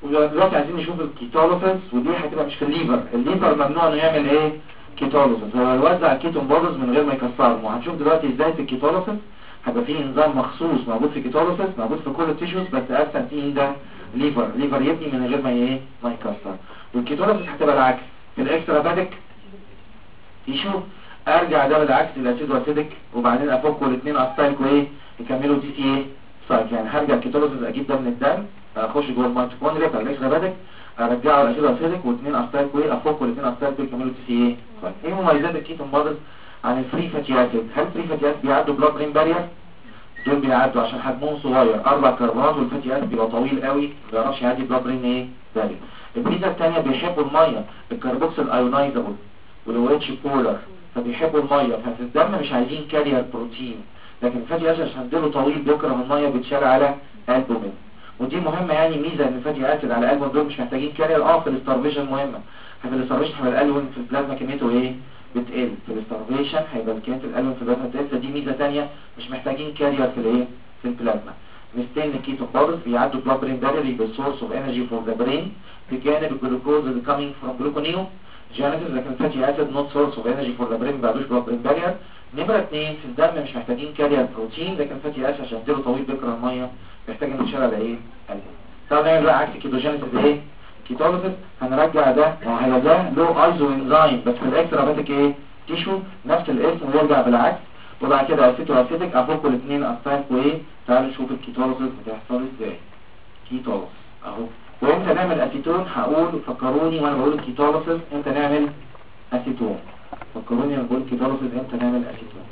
Speaker 2: ودلوقتي عايزين نشوف الكيتوليسيس، ودي هتبقى مش في الليفر. الليفر ممنوع انه يعمل ايه؟ كيتوليسيس. هو يوزع الكيتون بودز من غير ما يكسرهم، وهنشوف دلوقتي ازاي في الكيتوليسيس هيبقى فيه انزيم مخصوص موجود في الكيتوليسيس، موجود في كل التيشوز، بس ابسنت مين ده؟ ليفر يبني من غير ما ايه؟ ما يكسر. والكيتوليسيس هتبقى العكس في الاكسترافاتيك تيشو. ارجع ده بالعكس الاسيد واسيدك، وبعدين افكوا الاثنين استايكوا ايه؟ يكملوا دي سي ايه سايك. يعني هرجع الكيتوليسيس اجيب ده من الدم، اخش جوه الميتوكوندريا بتاع الاكسترافاتيك، ارجعه الاسيد واسيدك، واثنين استايكوا ايه؟ افكوا الاثنين استايكوا يكملوا دي سي ايه سايك. ايه مميزات الكيتون بودز عن الفري فاتي اسيد؟ هل الفري فاتي اسيد بيعدوا بلاد برين بارير؟ دول بيعدوا عشان حجمهم صغير 4 كربونات، والفاتي اسيد بيبقى طويل قوي ما بيعرفش يعدي بلاد برين ايه بارير. الميزه الثانيه بيحبوا الميه، الكربوكسيل ايونايزابل والويتش بولر، فبيحبوا الميه، ففي الدم مش عايزين كارير بروتين. لكن الفاتي اسيد عشان ديله طويل بيكره الميه، بيتشال على البومين. ودي مهمه يعني، ميزه ان الفاتي اسيد على البومين دول مش محتاجين كارير. في الاستارفيشن مهمه، في الاستارفيشن هيبقى الالوين في البلازما كميته ايه؟ بتقل. في الاستارفيشن هيبقى كميه الالوين في البلازما بتقل، دي ميزه ثانيه، مش محتاجين كارير في الايه؟ في البلازما. مستين الكيتون بودز بيعدوا بلاد برين بارير، يبقى سورس اوف انرجي فور ذا برين بجانب الجلوكوز اللي كامينج فروم جلوكونيو جينيسيس. لكن الفاتي اسيد نوت سورس اوف انرجي فور ذا برين، ما بيعدوش بلاد برين بارير. نمره 2 في الدم مش محتاجين كارير بروتين، لكن الفاتي اسيد عشان ديله طويل بيكره الميه محتاج انه يتشال على ايه؟ قلب. طب نعمل بقى عكس الكيتوجينيسيس ايه؟ كيتوليسيس. هنرجع ده وهيبقى ده له ايزو انزيم بس في الاكسترافاتيك ايه؟ تيشو، نفس الاسم ويرجع بالعكس. وبعد كده اسيتو اسيتيك افوكوا الاثنين استايكوا ايه؟ تعالوا نشوف الكيتوليسيس بتحصل ازاي. كيتوليسيس اهو. وامتى نعمل اسيتون؟ هقول فكروني وانا بقول الكيتوليسيس امتى نعمل اسيتون. فكروني وانا بقول الكيتوليسيس امتى نعمل اسيتون.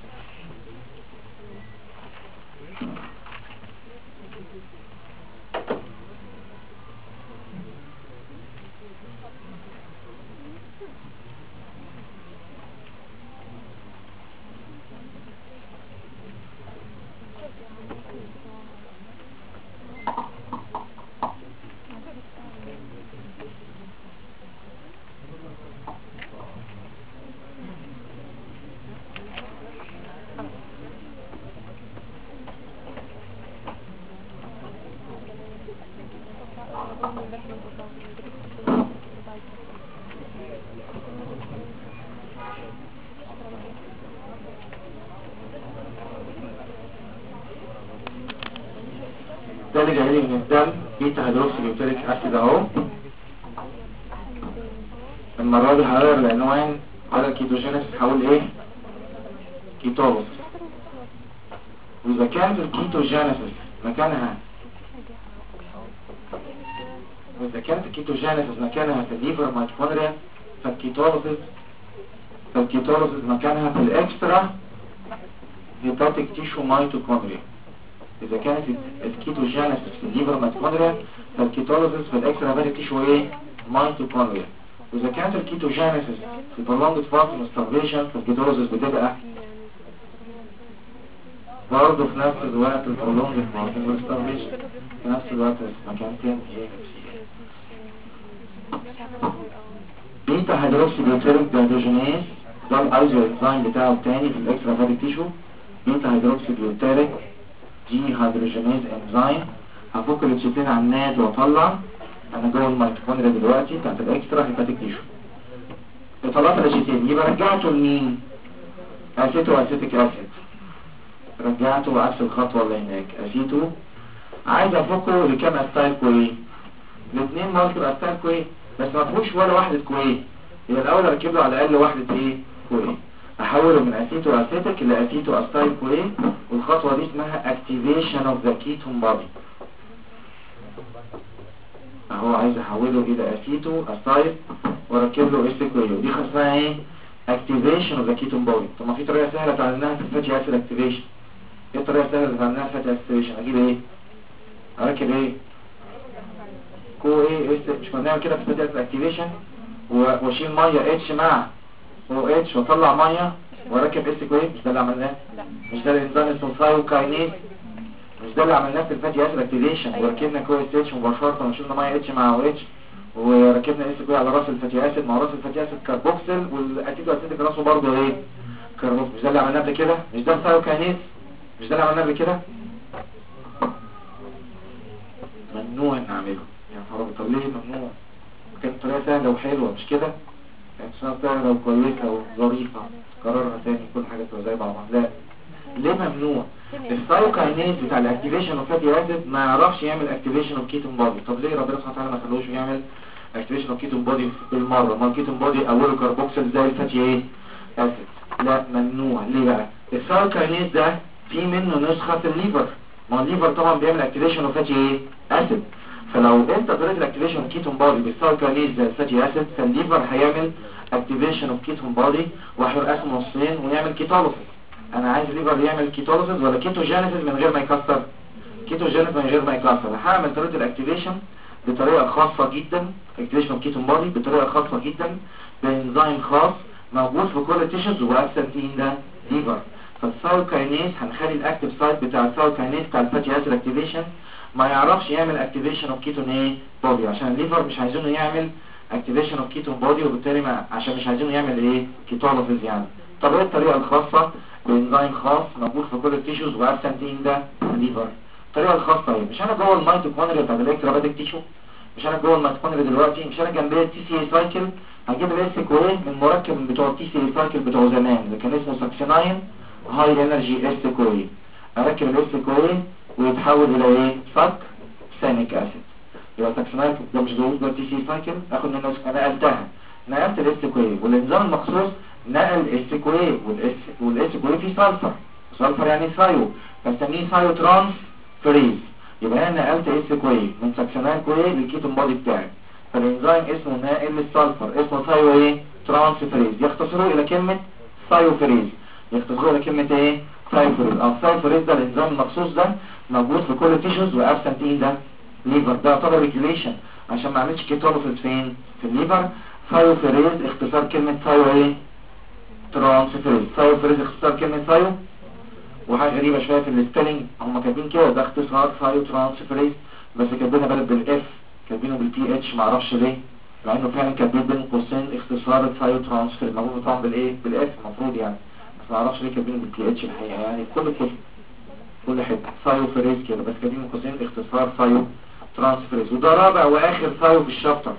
Speaker 2: ده اللي جاي لي من الدم بيتا هيدروكسي بيوتريك اسيد اهو. المره دي هغير العنوان على الكيتوجينيسيس، هقول ايه؟ كيتوليسيس. واذا كانت الكيتوجينيسيس مكانها في الليفر ميتوكوندريا، فالكيتوليسيس مكانها في الاكسترا هيباتيك تيشو ميتوكوندريا. إذا كانت الكيتوجينيسيس في الليفر ميتوكوندريا، فالكيتوليسيس في الاكسترا هيباتيك تيشو ايه؟ ميتوكوندريا. وإذا كانت الكيتوجينيسيس في prolonged fasting starvation، فالكيتوليسيس بتبقى برضه في نفس الوقت prolonged fasting starvation، في نفس الوقت مكان تاني ايه؟ بيتا هيدروكسي بيوتريك ديهيدروجينيز ده الايزو انزيم بتاعه الثاني في الاكسترا هيباتيك تيشو. بيتا هيدروكسي بيوتريك دي هيدروجينيز انزيم. هفك الاتشيتين على الناد واطلع. انا جوه الميتوكوندريا دلوقتي بتاعت الاكسترا هيباتيك تيشو. طلعت الاتشيتين، يبقى رجعته لمين؟ اسيتو اسيتيك اسيد. رجعته عكس الخطوه اللي هناك. اسيتو عايز افكه لكام استايل كويه؟ الاثنين مالتيبل استايل كويه، بس ما فيهوش ولا واحده كويه. يبقى الاول اركب له على الاقل واحده ايه؟ كويه. احوله من اسيتو اسيتيك لاسيتو استايل كويه، والخطوه دي اسمها اكتيفيشن اوف ذا كيتون بودي. اهو عايز احوله الى اسيتو استايل واركب له اس كويه، ودي اسمها ايه؟ اكتيفيشن اوف ذا كيتون بودي. طب ما في طريقه سهله اتعلمناها في الفاتي اسيد اكتيفيشن. ايه الطريقه السهله اللي اتعلمناها في الفاتي اكتيفيشن؟ اجيب ايه؟ اركب ايه؟ كو ايه اس. مش كنا بنعمل كده في الفاتي اسيد اكتيفيشن؟ واشيل ميه اتش مع او اتش واطلع ميه واركب اس كويه. مش ده اللي عملناه؟ مش ده الانزيم اسمه ثايوكاينيز؟ مش ده اللي عملناه في الفاتي اسيد اكتيفيشن؟ وركبنا كو اس اتش مباشره وشلنا ميه اتش مع او اتش وركبنا اس كويه على راس الفاتي اسيد. مع راس الفاتي اسيد كاربوكسيل، والاسيد اسيتيك راسه برضه ايه؟ كاربوكسيل. مش ده اللي عملناه قبل كده؟ مش ده الثايوكاينيز؟ مش ده اللي عملناه قبل كده؟ ممنوع نعمله يا فرض. طب ليه ممنوع؟ كانت طريقة سهلة وحلوة مش كده؟ كانت سهلة وكويسة وظريفة، قررنا تاني كل حاجة تبقى زي بعضها. لا، ليه ممنوع؟ السايوكاينيز بتاع الاكتيفيشن اوف فاتي اسيد ما يعرفش يعمل اكتيفيشن اوف كيتون بودي. طب ليه ربنا سبحانه وتعالى ما خلوش يعمل اكتيفيشن اوف كيتون بودي بالمره؟ ما الكيتون بودي اوله كاربوكسيل زي الفاتي ايه اسيد. لا ممنوع. ليه بقى؟ السايوكاينيز ده في منه نسخه في الليفر، ما الليفر طبعا بيعمل اكتيفيشن اوف فاتي ايه اسيد. فلو انت طريقه الاكتيفيشن اوف كيتون بودي بالسايوكاينيز زي الفاتي اسيد، فالليفر هيعمل اكتيفيشن اوف كيتون بودي وهيقسم نصين ويعمل كيتوليسيس. انا عايز ليفر يعمل كيتوليسيس ولا كيتوجينيسيس من غير ما يكسر؟ كيتوجينيسيس من غير ما يكسر. هعمل طريقه الاكتيفيشن بطريقه خاصه جدا، اكتيفيشن كيتون بودي بطريقه خاصه جدا بانزيم خاص موجود في كل التيشوز وابسنتين ده ليفر. فالسايوكاينيز هنخلي الاكتيف سايت بتاع السايوكاينيز بتاع الفاتي اسيد اكتيفيشن ما يعرفش يعمل اكتيفيشن اوف كيتون ايه بودي، عشان الليفر مش عايزينه يعمل اكتيفيشن اوف كيتون بودي، وبالتالي ما عشان مش عايزينه يعمل ايه كيتوليسيس يعني. طب ايه الطريقه الخاصه بانزيم خاص موجود في كل التيشوز وابسنتين ده ليفر؟ الطريقه الخاصه ايه؟ مش انا جوه الميتوكوندريا بتاع الالكتروباتيك تيشو، مش انا جوه الميتوكوندريا دلوقتي، مش انا جنبي التي سي اي سايكل، هجيب الاس كوين من مركب بتوع التي سي اي سايكل بتوع زمان اللي كان اسمه ساكسيناين هاي انرجي اس كوين، اركب الاس كوين ويتحول الى ايه؟ فك سانيك اسيد. يبقى ساكسيناين ده مش جوه التي سي اي سايكل، اخد منه نقلتها، نقلت الاس كوين، والانزيم المخصوص نقل الاس كوين، والاس كوين فيه سلفر، سلفر يعني سايو، فنسميه سايو ترانس فريز. يبقى انا نقلت اس كوين من ساكسيناين كوين للكيتون بودي بتاعي، فالانزيم اسمه ناقل للسلفر اسمه سايو ايه؟ ترانس فريز. يختصروه الى كلمه سايو فريز، يختصروه الى كلمه ايه؟ سايو فريز. السايو فريز ده الانزيم المخصوص ده موجود في كل التيشوز وابسنتين ده ليفر. ده يعتبر ريجوليشن عشان ما اعملش كيتوليسيس فين؟ في الليفر. سايو فريز اختصار كلمه سايو ايه؟ ترانس فريز. سايو فريز اختصار كلمه سايو. وحاجه غريبه شويه في السبيلنج، هم كاتبين كده ده اختصار سايو ترانس فريز، بس كاتبينها بدل بالاف، كاتبينه بالبي اتش، معرفش ليه، مع انه فعلا كاتبين بين قوسين اختصار السايو ترانس فريز، المفروض طبعا بالايه؟ بالاف المفروض يعني، بس معرفش ليه كاتبينه بالبي اتش الحقيقه يعني. في كل حته سايو فريز كده، بس كاتبين بين قوسين اختصار سايو ترانس فريز. وده رابع واخر سايو في الشابتر.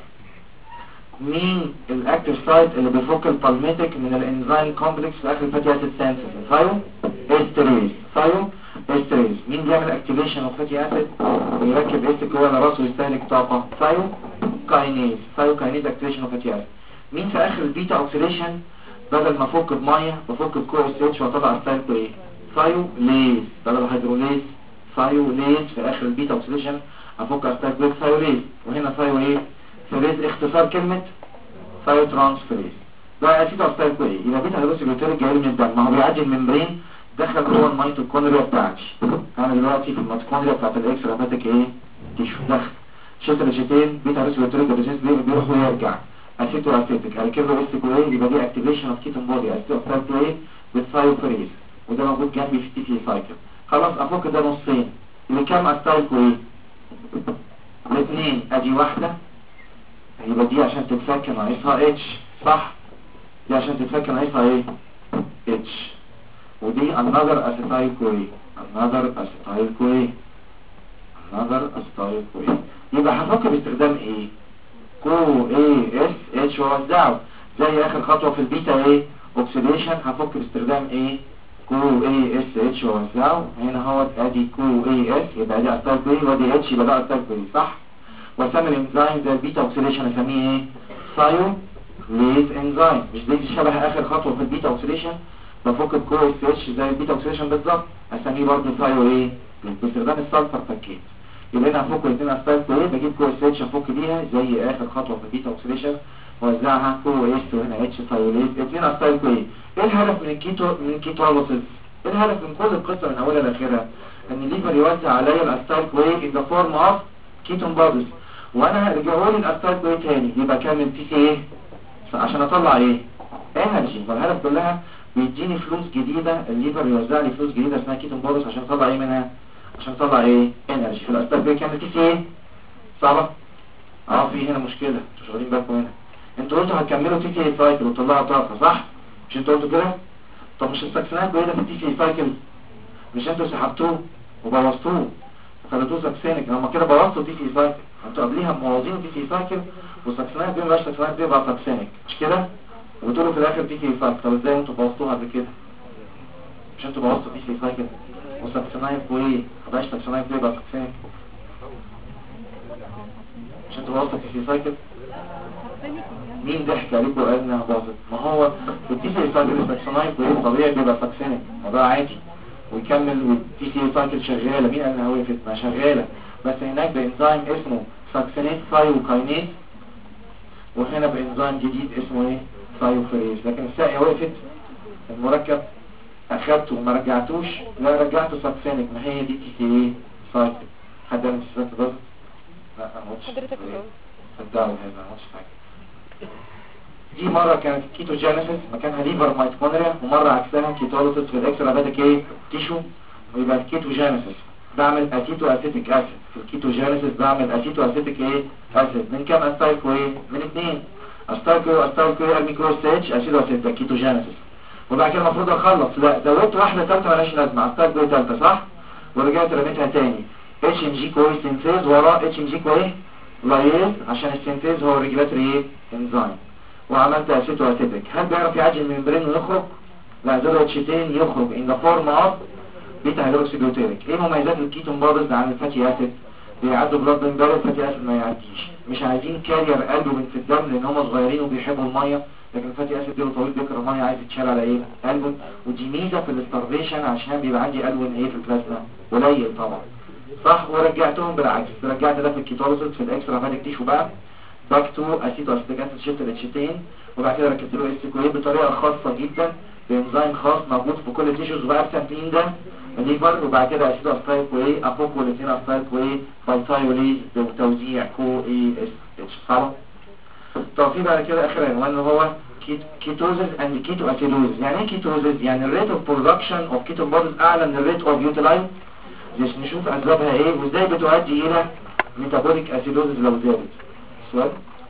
Speaker 2: مين الاكتيف سايت اللي بيفك البالميتيك من الانزيم كومبلكس في اخر الفاتي اسيد سينثيز؟ سايو استريز. سايو استريز. مين بيعمل اكتيفيشن اوف فاتي اسيد ويركب اس كيو على راسه ويستهلك طاقه؟ سايو كاينيز. سايو كاينيز اكتيفيشن اوف فاتي اسيد. مين في اخر البيتا اوكسيديشن بدل ما افك بميه بفك بكو اس اتش واطلع استهلك ايه؟ سايو ليز. بدل هيدروليز سايو ليز. في اخر البيتا اوكسيديشن افك استهلك سايو ليز. وهنا سايو ايه؟ فريز اختصار كلمة سايو ترانس فريز. ده اسيتو استايل كوي. يبقى بيتا هيدروكسيبيوتيريك جاي من الدم، ما هو بيعدي الممبرين دخل جوه الميتوكوندريا بتاعتي. انا دلوقتي في الميتوكوندريا بتاعت الاكس راباتيك ايه؟ تيشو دخل شيت ريشيتين بيتا هيدروكسيبيوتيريك ريزيست بيروح ويرجع اسيتو اسيتيك، هركب له اس كوي، يبقى دي اكتيفيشن اوف كيتون بودي اسيتو استايل كوي بالسايو فريز، وده موجود جنبي في التي سي سايكل. خلاص افك ده نصين لكام استايل كوي؟ الاثنين. ادي واحده، يبقى دي عشان تتفك ناقصها اتش، صح؟ دي عشان تتفك ناقصها ايه؟ اتش. ودي another acetyl CoA، another acetyl CoA، another acetyl CoA. يبقى هفك باستخدام ايه؟ CoASH ووزعه زي اخر خطوه في البيتا ايه؟ اوكسيديشن. هفك باستخدام ايه؟ CoASH ووزعه. هنا اهوت ادي CoAS، يبقى دي acetyl CoA، ودي اتش يبقى ده acetyl CoA، صح؟ واسمي الانزيم زي البيتا اوكسيديشن اسميه ايه؟ سايو ليز انزيم. مش دي شبه اخر خطوه في البيتا اوكسيديشن؟ بفك الكو اس اتش زي البيتا اوكسيديشن بالظبط، اسميه برضه سايو ايه؟ باستخدام السلفر فكيت. يبقى انا هفك الاثنين اسفلت كويس، بجيب كو اس اتش افك بيها زي اخر خطوه في البيتا اوكسيديشن، ووزعها كو اس وهنا اتش سايو ليز، اثنين اسفلت كويس. ايه الهدف من الكيتوليسيس؟ ايه الهدف من كل القصه من اولها لاخرها؟ ان الليفر يوزع عليا الاسفلت كويس in the form of كيتون بوديز، وانا رجعوا لي الاسفلت كويس تاني، يبقى كامل تي سي ايه عشان اطلع ايه؟ انرجي. فالهدف كلها بيديني فلوس جديده، الليفر يوزع لي فلوس جديده اسمها كيتون بوديز عشان اطلع ايه منها؟ عشان اطلع ايه؟ انرجي. في الاسفلت كويس كامل تي سي ايه؟ صعبه؟ في هنا مشكله انتوا شغالين بالكم هنا. انتوا قلتوا هتكملوا تي سي اي سايكل وتطلعوا طاقه، صح؟ مش انتوا قلتوا كده؟ طب مش السكسنات كويسه في التي سي اي سايكل؟ مش انتوا سحبتوه وبوظتوه؟ خليتوه ساكسينيك. هم كده بوظتوا تي سي سايكل. انتوا قبليها موظين تي سي سايكل وساكسينيك دي مبقاش ساكسينيك دي بقى ساكسينيك مش كده؟ وتقولوا في الاخر تي سي سايكل. طب ازاي انتوا بوظتوها قبل كده؟ مش انتوا بوظتوا تي سي سايكل وساكسينيك وايه؟ مبقاش ساكسينيك دي بقى ساكسينيك. مش انتوا بوظتوا تي سي سايكل؟ مين ضحك عليكم وقال انها باظت؟ ما هو التي سي سايكل ساكسينيك وايه طبيعي بيبقى ساكسينيك وده عادي ويكمل والتي سي سايكل شغاله. مين قال انها وقفت؟ ما شغاله بس هناك بانزيم اسمه ساكسينيت ثايوكاينيز وهنا بانزيم جديد اسمه ايه؟ ثايوفريز. لكن الساقيه وقفت المركب اخدته وما رجعتوش. لا رجعته ساكسينيك. ما هي دي تي سي ايه سايكل. حد قال تي سي سايكل باظت؟ لا ما قلتش
Speaker 3: حضرتك بتقول
Speaker 2: صدقوا هذا ما قلتش حاجه. دي مرة كانت كيتوجينيسيس مكانها ليفر مايتوكوندريا ومرة عكسها كيتوليسيس في الاكسترا هيباتيك ايه تيشو ويبقى الكيتوجينيسيس بعمل اسيتو اسيتيك اسيد. في الكيتوجينيسيس بعمل اسيتو اسيتيك ايه اسيد من كام استايكو ايه؟ من 2 استايكو الميكروس اتش اسيدو اسيد كيتوجينيسيس. وبعد كده المفروض اخلص لا زودت واحدة ثالثة مالهاش لازمة استايكو ثالثة صح؟ ورجعت رميتها تاني اتش ام جي كوي سينثيز وراه اتش ام جي كوي لايز عشان السينثيز هو الريجولاتوري ايه انزيم وعملت اسيتو اسيتيك. هل بيعرف يعدي الممبرين ويخرج؟ لا دول اتشتين يخرج ان ذا فورم اوف بيتا هيدروكسيجلوتيريك. ايه مميزات الكيتون بودز عن الفاتي اسيد؟ بيعدوا بلاد ممبرين. الفاتي اسيد ما يعديش. مش عايزين كارير قلبه في الدم لان هم صغيرين وبيحبوا الميه لكن الفاتي اسيد ديله طويل بيكره الميه عايز يتشال على ايه؟ قلبه. ودي ميزه في الاستارفيشن عشان بيبقى عندي قلبه ايه في البلازما قليل طبعا صح. ورجعتهم بالعكس رجعت ده في الكيتوليسيس في الاكسترا هيباتيك تيشو بقى باك تو اسيتو اسيتيك اسيد شلت الاتشتين وبعد كده ركبت له استيكوين بطريقه خاصه جدا بانزيم خاص موجود في كل التيشوز وابسنت مين ده الليفر. وبعد كده اسيتو اسيتايل كوي ابوكوليتين اسيتايل كوي بايثايوليز بتوزيع كو اي اس اتش صح. طب في بعد كده اخر عنوان اللي هو كيتوزز اند كيتو اسيدوز. يعني ايه كيتوزز؟ يعني الريت اوف برودكشن اوف كيتون بودز اعلى من الريت اوف يوتيلايز. نشوف اسبابها ايه وازاي بتؤدي الى ميتابوليك اسيدوزز لو زادت. سؤال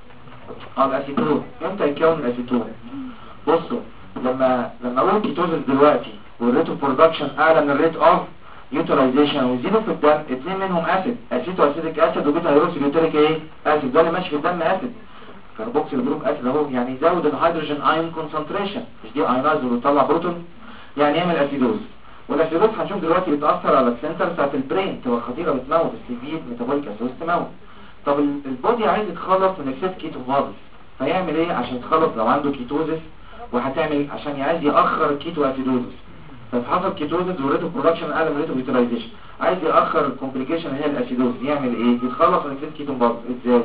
Speaker 2: الاسيتون امتى يتكون الاسيتون؟ بصوا لما اقول كيتوزز دلوقتي والريت اوف برودكشن اعلى من الريت اوف يوتيلايزيشن ويزيدوا في الدم اثنين منهم اسيد اسيتو اسيتيك اسيد وبيتا هيدروكسيجلوتيريك ايه اسيد. ده اللي ماشي في الدم اسيد كاربوكسيل جروب اسيد اهو يعني يزود الهيدروجين ايون كونسنتريشن مش دي ايونايز ويطلع بروتون يعني يعمل اسيدوز. والاسيدوز هنشوف دلوقتي بتاثر على السنتر بتاعت البرين تبقى خطيره بتموت السيفير ميتابوليك اسيدوز تموت. طب البودي عايز يتخلص من اكسس كيتون بودز فيعمل ايه عشان يتخلص لو عنده كيتوزس وهتعمل عشان عايز ياخر الكيتو اسيدوزس. فحصل كيتوزس وريتو برودكشن اعلى من ريتو يوتيلايزيشن عايز ياخر الكومبليكيشن هي الاسيدوز يعمل ايه؟ يتخلص من اكسس كيتون بودز. ازاي؟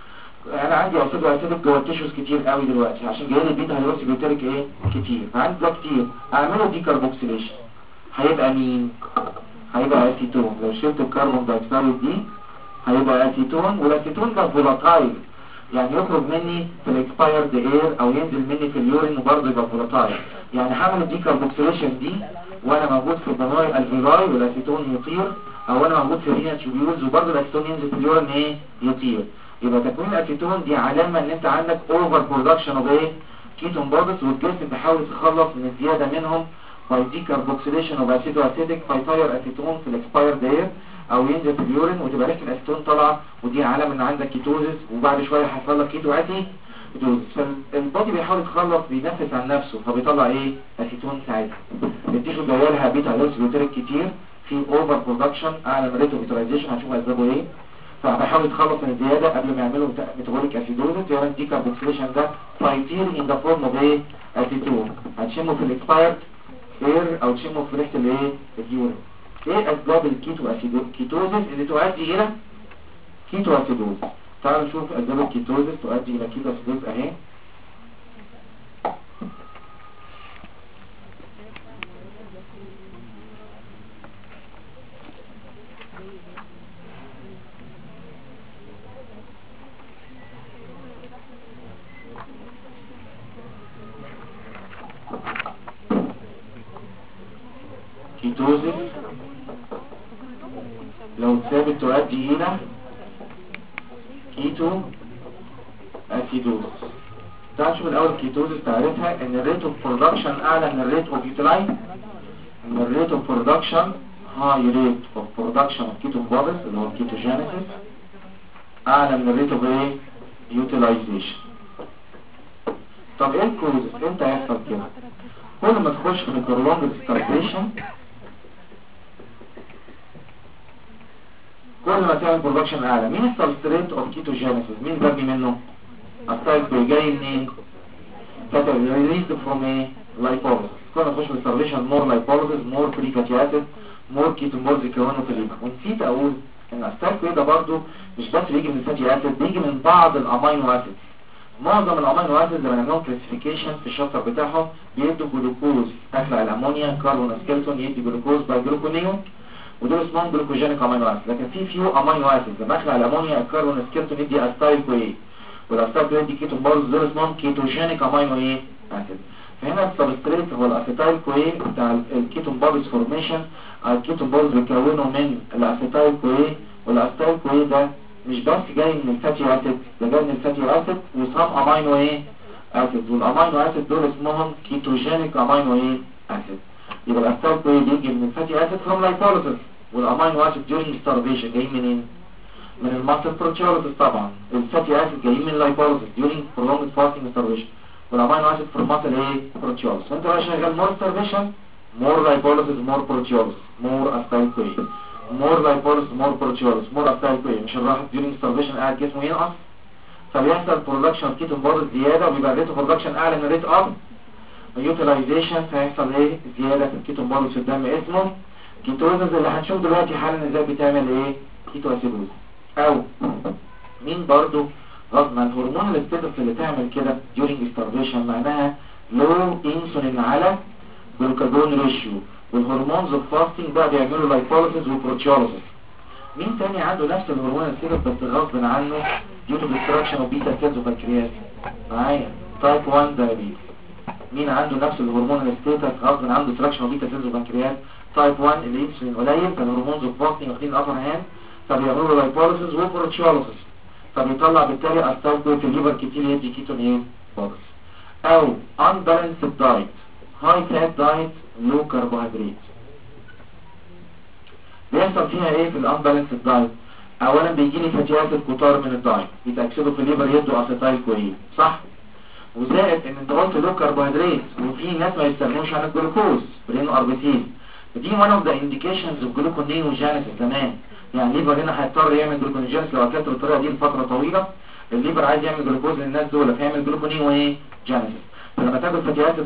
Speaker 2: انا عندي اسيدك جوه التيشوز كتير قوي دلوقتي عشان جاي لي بيتا هيدروكسيجلوتيريك ايه كتير فعندي ده كتير اعمله دي كاربوكسيليشن هيبقى مين؟ هيبقى اسيتون. لو شلت الكربون دايوكسيد دي هيبقى اسيتون والاسيتون ده فولاتايل يعني يخرج مني في الاكسبايرد اير او ينزل مني في اليورين وبرضه يبقى فولاتايل. يعني هعمل دي كاربوكسيليشن دي وانا موجود في البناي الفيراي والاسيتون يطير او انا موجود في الرينا تيوبيولز وبرضه الاسيتون ينزل في اليورين ايه يطير. يبقى تكوين الاسيتون دي علامه ان انت عندك اوفر برودكشن اوف ايه كيتون بودز والجسم بيحاول يتخلص من الزياده منهم باي دي كاربوكسيليشن اوف اسيتو اسيتيك فيطير اسيتون في الاكسبايرد اير او ينزل في اليورين وتبقى ريحه الاسيتون طالعه ودي علامه ان عندك كيتوزس وبعد شويه هيحصل لك كيتو اسيدوز. فالبودي بيحاول يتخلص بينفس عن نفسه فبيطلع ايه اسيتون ساعتها. التيشو جايه لها بيتا هيدروكسيجلوتيريك كتير في اوفر برودكشن اعلى من ريت اوف يوتيلايزيشن هنشوف اسبابه ايه. فبيحاول يتخلص من الزياده قبل ما يعملوا ميتابوليك اسيدوزس يعني دي كاربوكسيليشن ده فيطير ان ذا فورم اوف ايه اسيتون هتشمه في الاكسبايرد اير او تشمه في ريحه الايه اليورين. ايه اسباب الكيتوزس اللي تؤدي الى كيتو اسيدوز؟ تعالوا نشوف اسباب الكيتوزس تؤدي الى كيتو اسيدوز اهي. كيتوزس لو ثابت تؤدي الى كيتو اسيدوز. تعال نشوف الاول الكيتوزس تعرفها ان الريت اوف برودكشن اعلى من الريت اوف يوتيلايز. ان الريت اوف برودكشن high rate of production of ketone bodies اللي هو ketogenesis اعلى من الريت اوف ايه utilization. طب ايه الكوزس؟ امتى هيحصل كده؟ كل ما تخش في prolonged starvation كل ما تعمل برودكشن اعلى. مين السبستريت اوف كيتوجينيسيس؟ مين باقي منه؟ السايد جاي منين؟ كاتر ريليزد فروم ايه؟ لايبوليسيس. كل ما تخش في السرفيشن مور لايبوليسيس مور فري فاتي اسيد مور كيتونورز يكونوا في الليفر. ونسيت اقول ان السايد ده برضو مش بس بيجي من الفاتي اسيد، بيجي من بعض الامينو اسيد. معظم الامينو اسيد لما نعملهم كلاسيفيكيشن في الشابتر بتاعهم بيدوا جلوكوز، اخلع الامونيا كربون سكيلتون يدي جلوكوز باي جلوكونيون ودول اسمهم جلوكوجينيك امينو اسيد. لكن في فيو امينو اسيد لما اخلع الامونيا الكربون سكيلتون يدي استايل كوي والاستايل كوي يدي كيتون بارز، دول اسمهم كيتوجينيك امينو ايه اسيد. فهنا السبستريت هو الاسيتايل كوي بتاع الكيتون بارز فورميشن. الكيتون بارز بيكونوا من الاسيتايل كوي، والاسيتايل كوي ده مش بس جاي من الفاتي اسيد، ده جاي من الفاتي اسيد وصام امينو ايه اسيد، والامينو اسيد دول اسمهم كيتوجينيك امينو ايه اسيد. يبقى الاسيتايل كوي بيجي من الفاتي اسيد فروم لايبوليسيس، والامينو اسيد during starvation جاي منين؟ من الماسل بروتيوليسيس. طبعا الفاتي اسيد جايين من لايبوليسيس during prolonged fasting starvation، والامينو اسيد في الماسل ايه بروتيوليسيس. فانت بقى شغال مور starvation مور لايبوليسيس مور بروتيوليسيس مور اسيتايل كوي مور لايبوليسيس مور بروتيوليسيس مور اسيتايل كوي. مش الواحد during starvation قاعد جسمه ينقص، فبيحصل برودكشن كيتون بارز زياده وبيبقى ريت برودكشن اعلى من ريت اوف يوتيلايزيشن، فيحصل ايه زياده في الكيتون بارز في الدم اسمه كيتوزز، اللي هنشوف دلوقتي حالا ازاي بتعمل ايه كيتو اسيدوز. او مين برضو غصب عن الهرمون الستاتس اللي تعمل كده during starvation معناها لو انسولين على جلوكاجون ريشيو، والهرمونز اوف فاستنج بقى بيعملوا لايبوليسيس وبروتيوليسيس. مين تاني عنده نفس الهرمون الستاتس بس غصب عنه due to destruction of beta cells وبنكرياس؟ معايا تايب 1 دايابيتس. مين عنده نفس الهرمون الستاتس غصب عنه destruction of beta cells وبنكرياس؟ تايب 1 الانسولين قليل، فالهرمونز اوف فاستنج واخدين الابر هاند، فبيعملوا لايبوليسيس وبروتيوليسيس، فبيطلع بالتالي استايل في الليفر كتير يدي كيتون ايه بارز. او unbalanced diet high fat diet low carbohydrate. بيحصل فيها ايه في الانبالانسد دايت؟ اولا بيجي لي فاتي اسيد كتار من الدايت يتاكسدوا في الليفر يدوا اسيتايل كوين، صح؟ وزائد ان انت قلت لو كربوهيدرات، وفي ناس ما يستغنوش عن الجلوكوز لانه اربيتين. دي one of the indications of gluconeogenesis كمان. يعني الليفر هنا هيضطر يعمل جلوكونيوجينيس لو اكلت بالطريقه دي لفتره طويله. الليفر عايز يعمل جلوكوز للناس دول فيعمل جلوكونيو ايه جينيسيس. فلما تاكل فاتي اسيد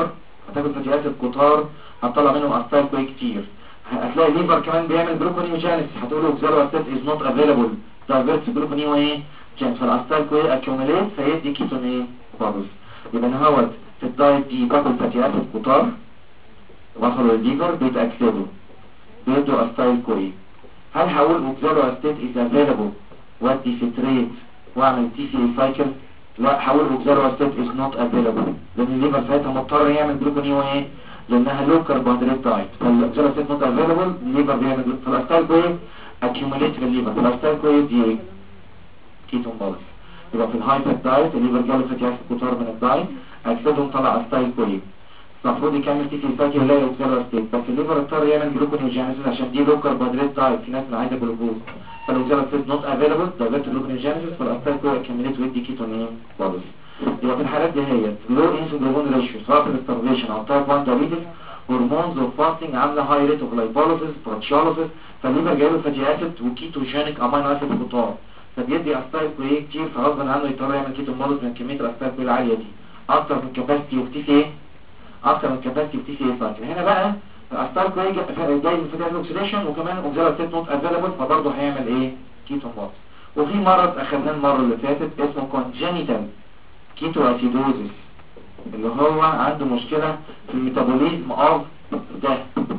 Speaker 2: كتار هتطلع منهم اسيتايل كوين كتير. هتلاقي الليفر كمان بيعمل جلوكونيوجينيس، هتقول له اوكسالواسيت از نوت افيلابل دايفيرس جلوكونيو ايه جينيس، فالاسيتايل كوين اكيوميليت فيدي كيتون ايه بارز. يبقى انا هوت في الدايت دي باكل فاتي اسيد كتار وصلوا للليفر بيتاكسدوا بيدوا اسيتايل كوين. هل هقول اوكسالواسيت از افيلابل وادي سيتريت واعمل تي سي سايكل؟ لا، هقول اوكسالواسيت از نوت افيلابل لان الليفر ساعتها مضطر يعمل جلوكونيو ايه لانها لو كربوهيدرات دايت، فالاوكسالواسيت نوت افيلابل الليفر بيعمل فالاسيتايل كوين اكيوميليت في الليفر، فالاسيتايل كوين دي كيتون بارز. يبقى في الهاي فات دايت الليفر جاله فاتي اسيد كتار من الدايت اكسدهم طلع اسيتايل كوين، المفروض يكمل تي سي سايكل يلاقي اوكسالواسيت، بس الليفر اضطر يعمل جلوكونيوجينيسيس عشان دي لو كربوهيدرات دايت، في ناس عايزه جلوكوز، فالاوكسالواسيت نوت افيلابل دايفيرت جلوكونيوجينيسيس فالاسيتايل كوين اكيوميليت ويدي كيتون بارز. يبقى في الحالات دي هي لو انسولين ريشيو سواء في الستارفيشن او تايب 1 دايابيتس، هرمونز اوف فاستنج عامله هاي ريت اوف لايبوليسيس بروتيوليسيس، فالليفر جايله فاتي اسيد وكيتوجينيك امينو اسيد كتار، فبيدي اسيتايل كوين كتير، فغصبا عنه يضطر يعمل كيتون بارز من كميه الاسيتايل كوين العاليه دي اكتر من كاباسيتي اوف تي سي سايكل. هنا بقى الاسيتايل كوين جاي من فاتي اوكسيديشن وكمان اوكسالواسيت نوت افيلابل، فبرضه هيعمل ايه كيتون بارز. وفي مرض اخذناه المره اللي فاتت اسمه كونجينيتال كيتو اسيدوزيس، اللي هو عنده مشكلة في الميتابوليزم اوف ده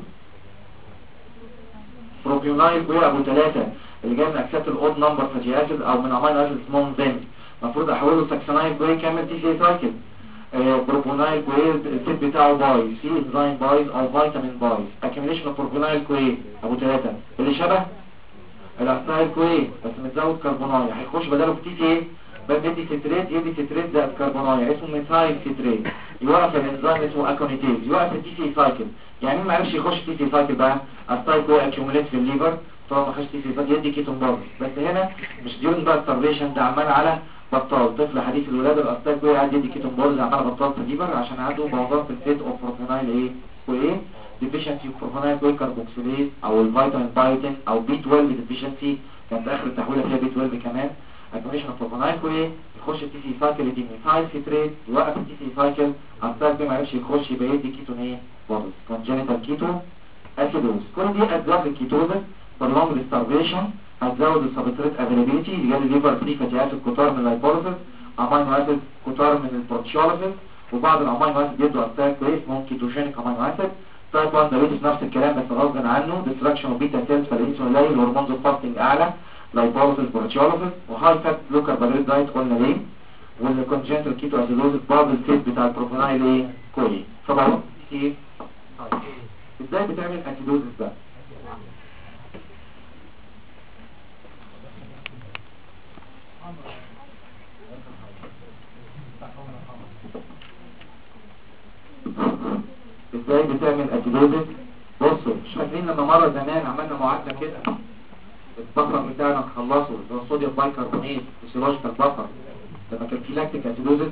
Speaker 2: بروبيونايل كوي ابو 3 اللي جاي من اكسات الاود نمبر فاتي اسيد او من امينو اسيد اسمهم فين، المفروض احوله ساكسينايل كوي كامل تي سي سايكل. بروبيونايل كوي الفيت بتاعه بايظ، في انزيم بايظ او فيتامين بايظ، اكيميليشن اوف بروبيونايل كوي ابو 3 اللي شبه الاسيتايل كوي بس متزود كربونايل، هيخش بداله في تي سي بدي تتريت يدي تتريت زائد كربوناية اسمه ميثايل تتريت، يوقف الانزيم اسمه اكونيتيز، يوقف التي سي سايكل. يعني ما عرفش يخش تي سي سايكل بقى السايكو اكيوميليت في الليفر، طبعا ما خش تي سي سايكل يدي كيتون بارز. بس هنا مش ديون بقى ستارفيشن، ده عمال على بطال، طفل حديث الولاده الاستايكو قاعد يدي كيتون بارز عمال بطال في الليفر عشان عنده موضوع في الفيت اوف بروتينايل ايه وايه ديفيشنسي بروتينايل كوي كاربوكسيليز او الفيتامين بايوتين او بي 12 ديفيشنسي، كانت اخر التحويله فيها بي 12 كمان اكونيشن اوف بروتينايل كوي، يخش التي سي سايكل يدي ميثايل سيتريت، يوقف التي سي سايكل السايكل ما يعرفش يخش يبقى يدي كيتون ايه بارز كونجنتال كيتو اسيدوز. كل دي اسباب الكيتوزس prolonged starvation هتزود السبستريت افيلابيلتي، يجي الليفر فري فاتي اسيد كتار من اللايبوليسيس، امينو اسيد كتار من البروتيوليسيس، وبعض الامينو اسيد يدوا اتاك كويس ممكن كيتوجينيك امينو اسيد. تايب 1 دايبيتس نفس الكلام بس غصب عنه ديستراكشن اوف بيتا سيلز فالانسولين قليل، هرمونز الفاستنج اعلى، لايبوليسيس بروتيوليسيس، وهاي فات لو كاربوهيدرات دايت قلنا ليه، والكونجنتال كيتو اسيدوزيس بعض الفيت بتاع البروتينايل ايه كويس. طبعا ايه ازاي بتعمل اسيدوزيس ده؟ ازاي بتعمل اسيدوزيس؟ بصوا مش فاكرين لما مره زمان عملنا معادله كده البفر بتاعنا نخلصه اللي هو الصوديوم بايكربونات فيسيولوجيكال بفر لما كان في لاكتيك اسيدوزيس؟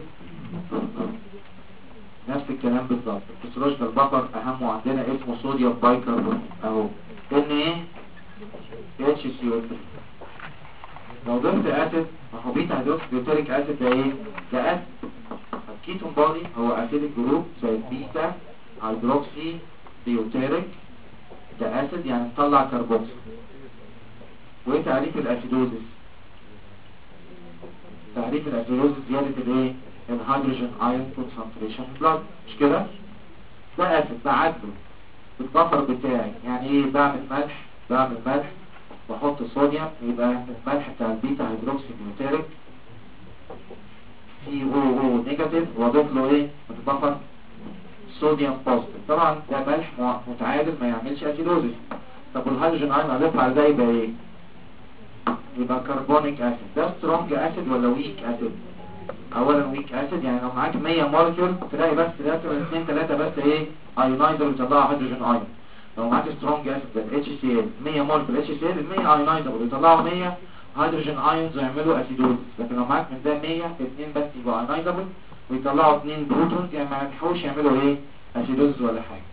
Speaker 2: نفس الكلام بالظبط، الفيسيولوجيكال بفر اهم عندنا اسمه صوديوم بايكربونات اهو ان ايه اتش سي او 3. لو ضفت اسيد ما هو بيتا هيدروكسيبيوتريك اسيد ده ايه؟ ده اسيد. الكيتون بودي هو اسيدك جروب زي البيتا هيدروكسي بيوتيريك، ده اسيد يعني مطلع كربوكسيل. وايه تعريف الاسيدوزيس؟ تعريف الاسيدوزيس زياده الايه؟ الهيدروجين ايون كونسنتريشن في البلاد، مش كده؟ ده اسيد بعدله بالبفر بتاعي. يعني ايه؟ بعمل ملح واحط صوديوم يبقى الملح بتاع البيتا هيدروكسي بيوتيريك COO نيجاتيف واضيف له ايه بالبفر؟ صوديوم بوزيتيف. طبعا ده ملح متعادل ما يعملش اسيدوزيس. طب والهيدروجين ايون اضيف على ده يبقى ايه؟ يبقى كربونيك اسيد. ده سترونج اسيد ولا ويك اسيد؟ اولا ويك اسيد، يعني لو معاك 100 مولكيول تلاقي بس 2 3 بس ايه ايونايزر بيطلعوا هيدروجين ايون. لو معاك سترونج اسيد زي HCl 100 مولكيول HCl ال 100 ايونايزر بيطلعوا 100 هيدروجين ايونز ويعملوا اسيدوز. لكن لو معاك من ده 100 2 بس يبقوا ايونايزر ويطلعوا 2 بروتونز، يعني ما يلحقوش يعملوا ايه اسيدوز ولا حاجه.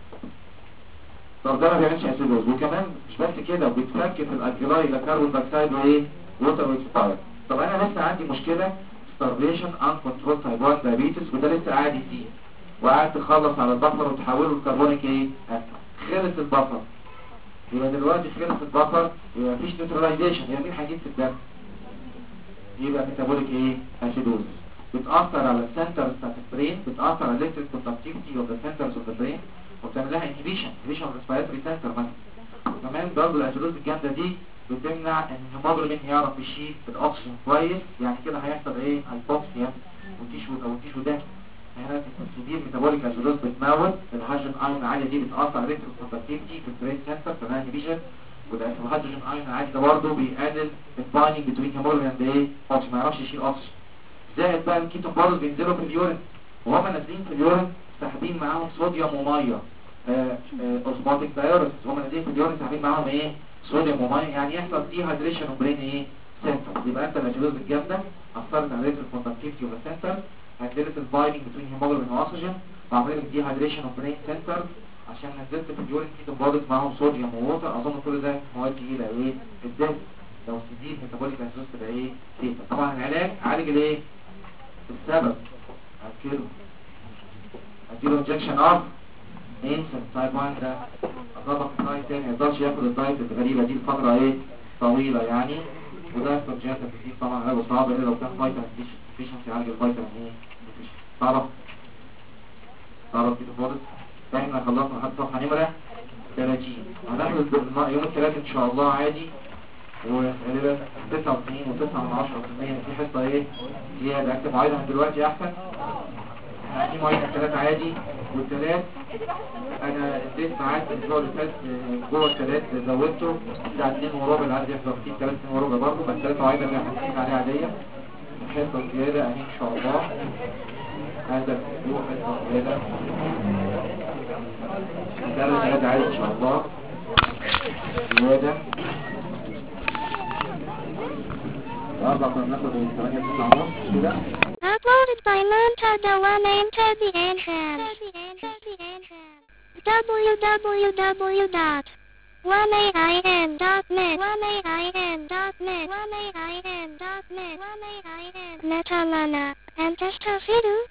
Speaker 2: طب ده ما بيعملش اسيدوز. وكمان مش بس كده بيتفك في الالكلاي الى كربون دايوكسيد وايه ووتر ويكسباير. طب انا لسه عندي مشكله starvation uncontrolled type 1 diabetes وده لسه قاعد يزيد وقاعد تخلص على البفر وتحوله لكربونيك ايه اسيد. خلص البفر يبقى دلوقتي خلص البفر يبقى مفيش نيوتراليزيشن، يبقى مين هيجيب في الدم؟ يبقى ميتابوليك ايه اسيدوز. بتاثر على السنترز بتاعت البرين، بتاثر على الالكتريك كوندكتيفيتي اوف ذا سنترز اوف ذا برين وبتعمل لها انهبيشن اوف ريسبيراتوري سنتر مثلا. وكمان برضه الاسيدوز الجامده دي بتمنع ان الهيموجلوبين يعرف يشيل الاكسجين كويس، يعني كده هيحصل ايه هايبوكسيا وتيشو ده. هنا السيفير ميتابوليك اسيدوز بتموت الهيدروجين ايون العاليه دي، بتاثر على الالكتريك كوندكتيفيتي في البرين سنتر بتعمل انهبيشن. والهيدروجين ايون العالي ده برضه بيقلل البايندنج بين هيموجلوبين اند ايه اوكسجين، ما يعرفش يشيل اكسجين. زائد بقى الكيتون بارز بينزلوا في اليورين وهم نازلين في اليورين ساحبين معاهم صوديوم وميه اوزموتيك دايوريسيس، هم نازلين في اليورين ساحبين معاهم ايه صوديوم وميه، يعني يحصل دي هيدريشن وبرين ايه سنتر. يبقى انت الاسيدوز الجامده اثرت على الالكتريك كوندكتيفيتي اوف ذا سنتر، هتقلل البايندنج بين هيموجلوبين واكسجين وعملت لك دي هيدريشن وبرين سنتر عشان نزلت في اليورين كيتون بارز معاهم صوديوم ووتر. اظن كل ده مواد تقيله ايه في الدم. لو سيديد ميتابوليك اسيدوز تبقى ايه ثيتا. طبعا العلاج عالج الايه السبب، هديله انجكشن اوف انسولين تايب 1 ده اضربك الدايت تاني ما يقدرش ياخد الدايت الغريبه دي لفتره ايه طويله يعني. وده كونجنتال ديزيز طبعا علاجه صعب الا لو كان فيتامين ديفيشنسي يعالج الفيتامين ايه ديفيشنسي. تعرف كده خالص. احنا خلصنا لحد صفحه نمره 30 هناخد يوم الثلاث ان شاء الله عادي، وغالبا 99.9% في حصه ايه زياده. اكتب مواعيدها من دلوقتي احسن. في مواعيد الثلاث عادي والثلاث انا اديت ساعات الاسبوع اللي فات جوه الثلاث زودته الساعه 2:15 اللي عايز يحضر فيه 3:15 برضه، بس 3 مواعيد اللي احنا عليها عاديه. حصة زيادة يعني إن شاء الله هذا الأسبوع حصة زيادة هنكرر زيادة عادي إن شاء الله زيادة الأربع كنا بناخد 8 9 ونص كده.
Speaker 1: Uploaded by Monta Dewan into the entrance. www.1aim.net Metalana and Testafidu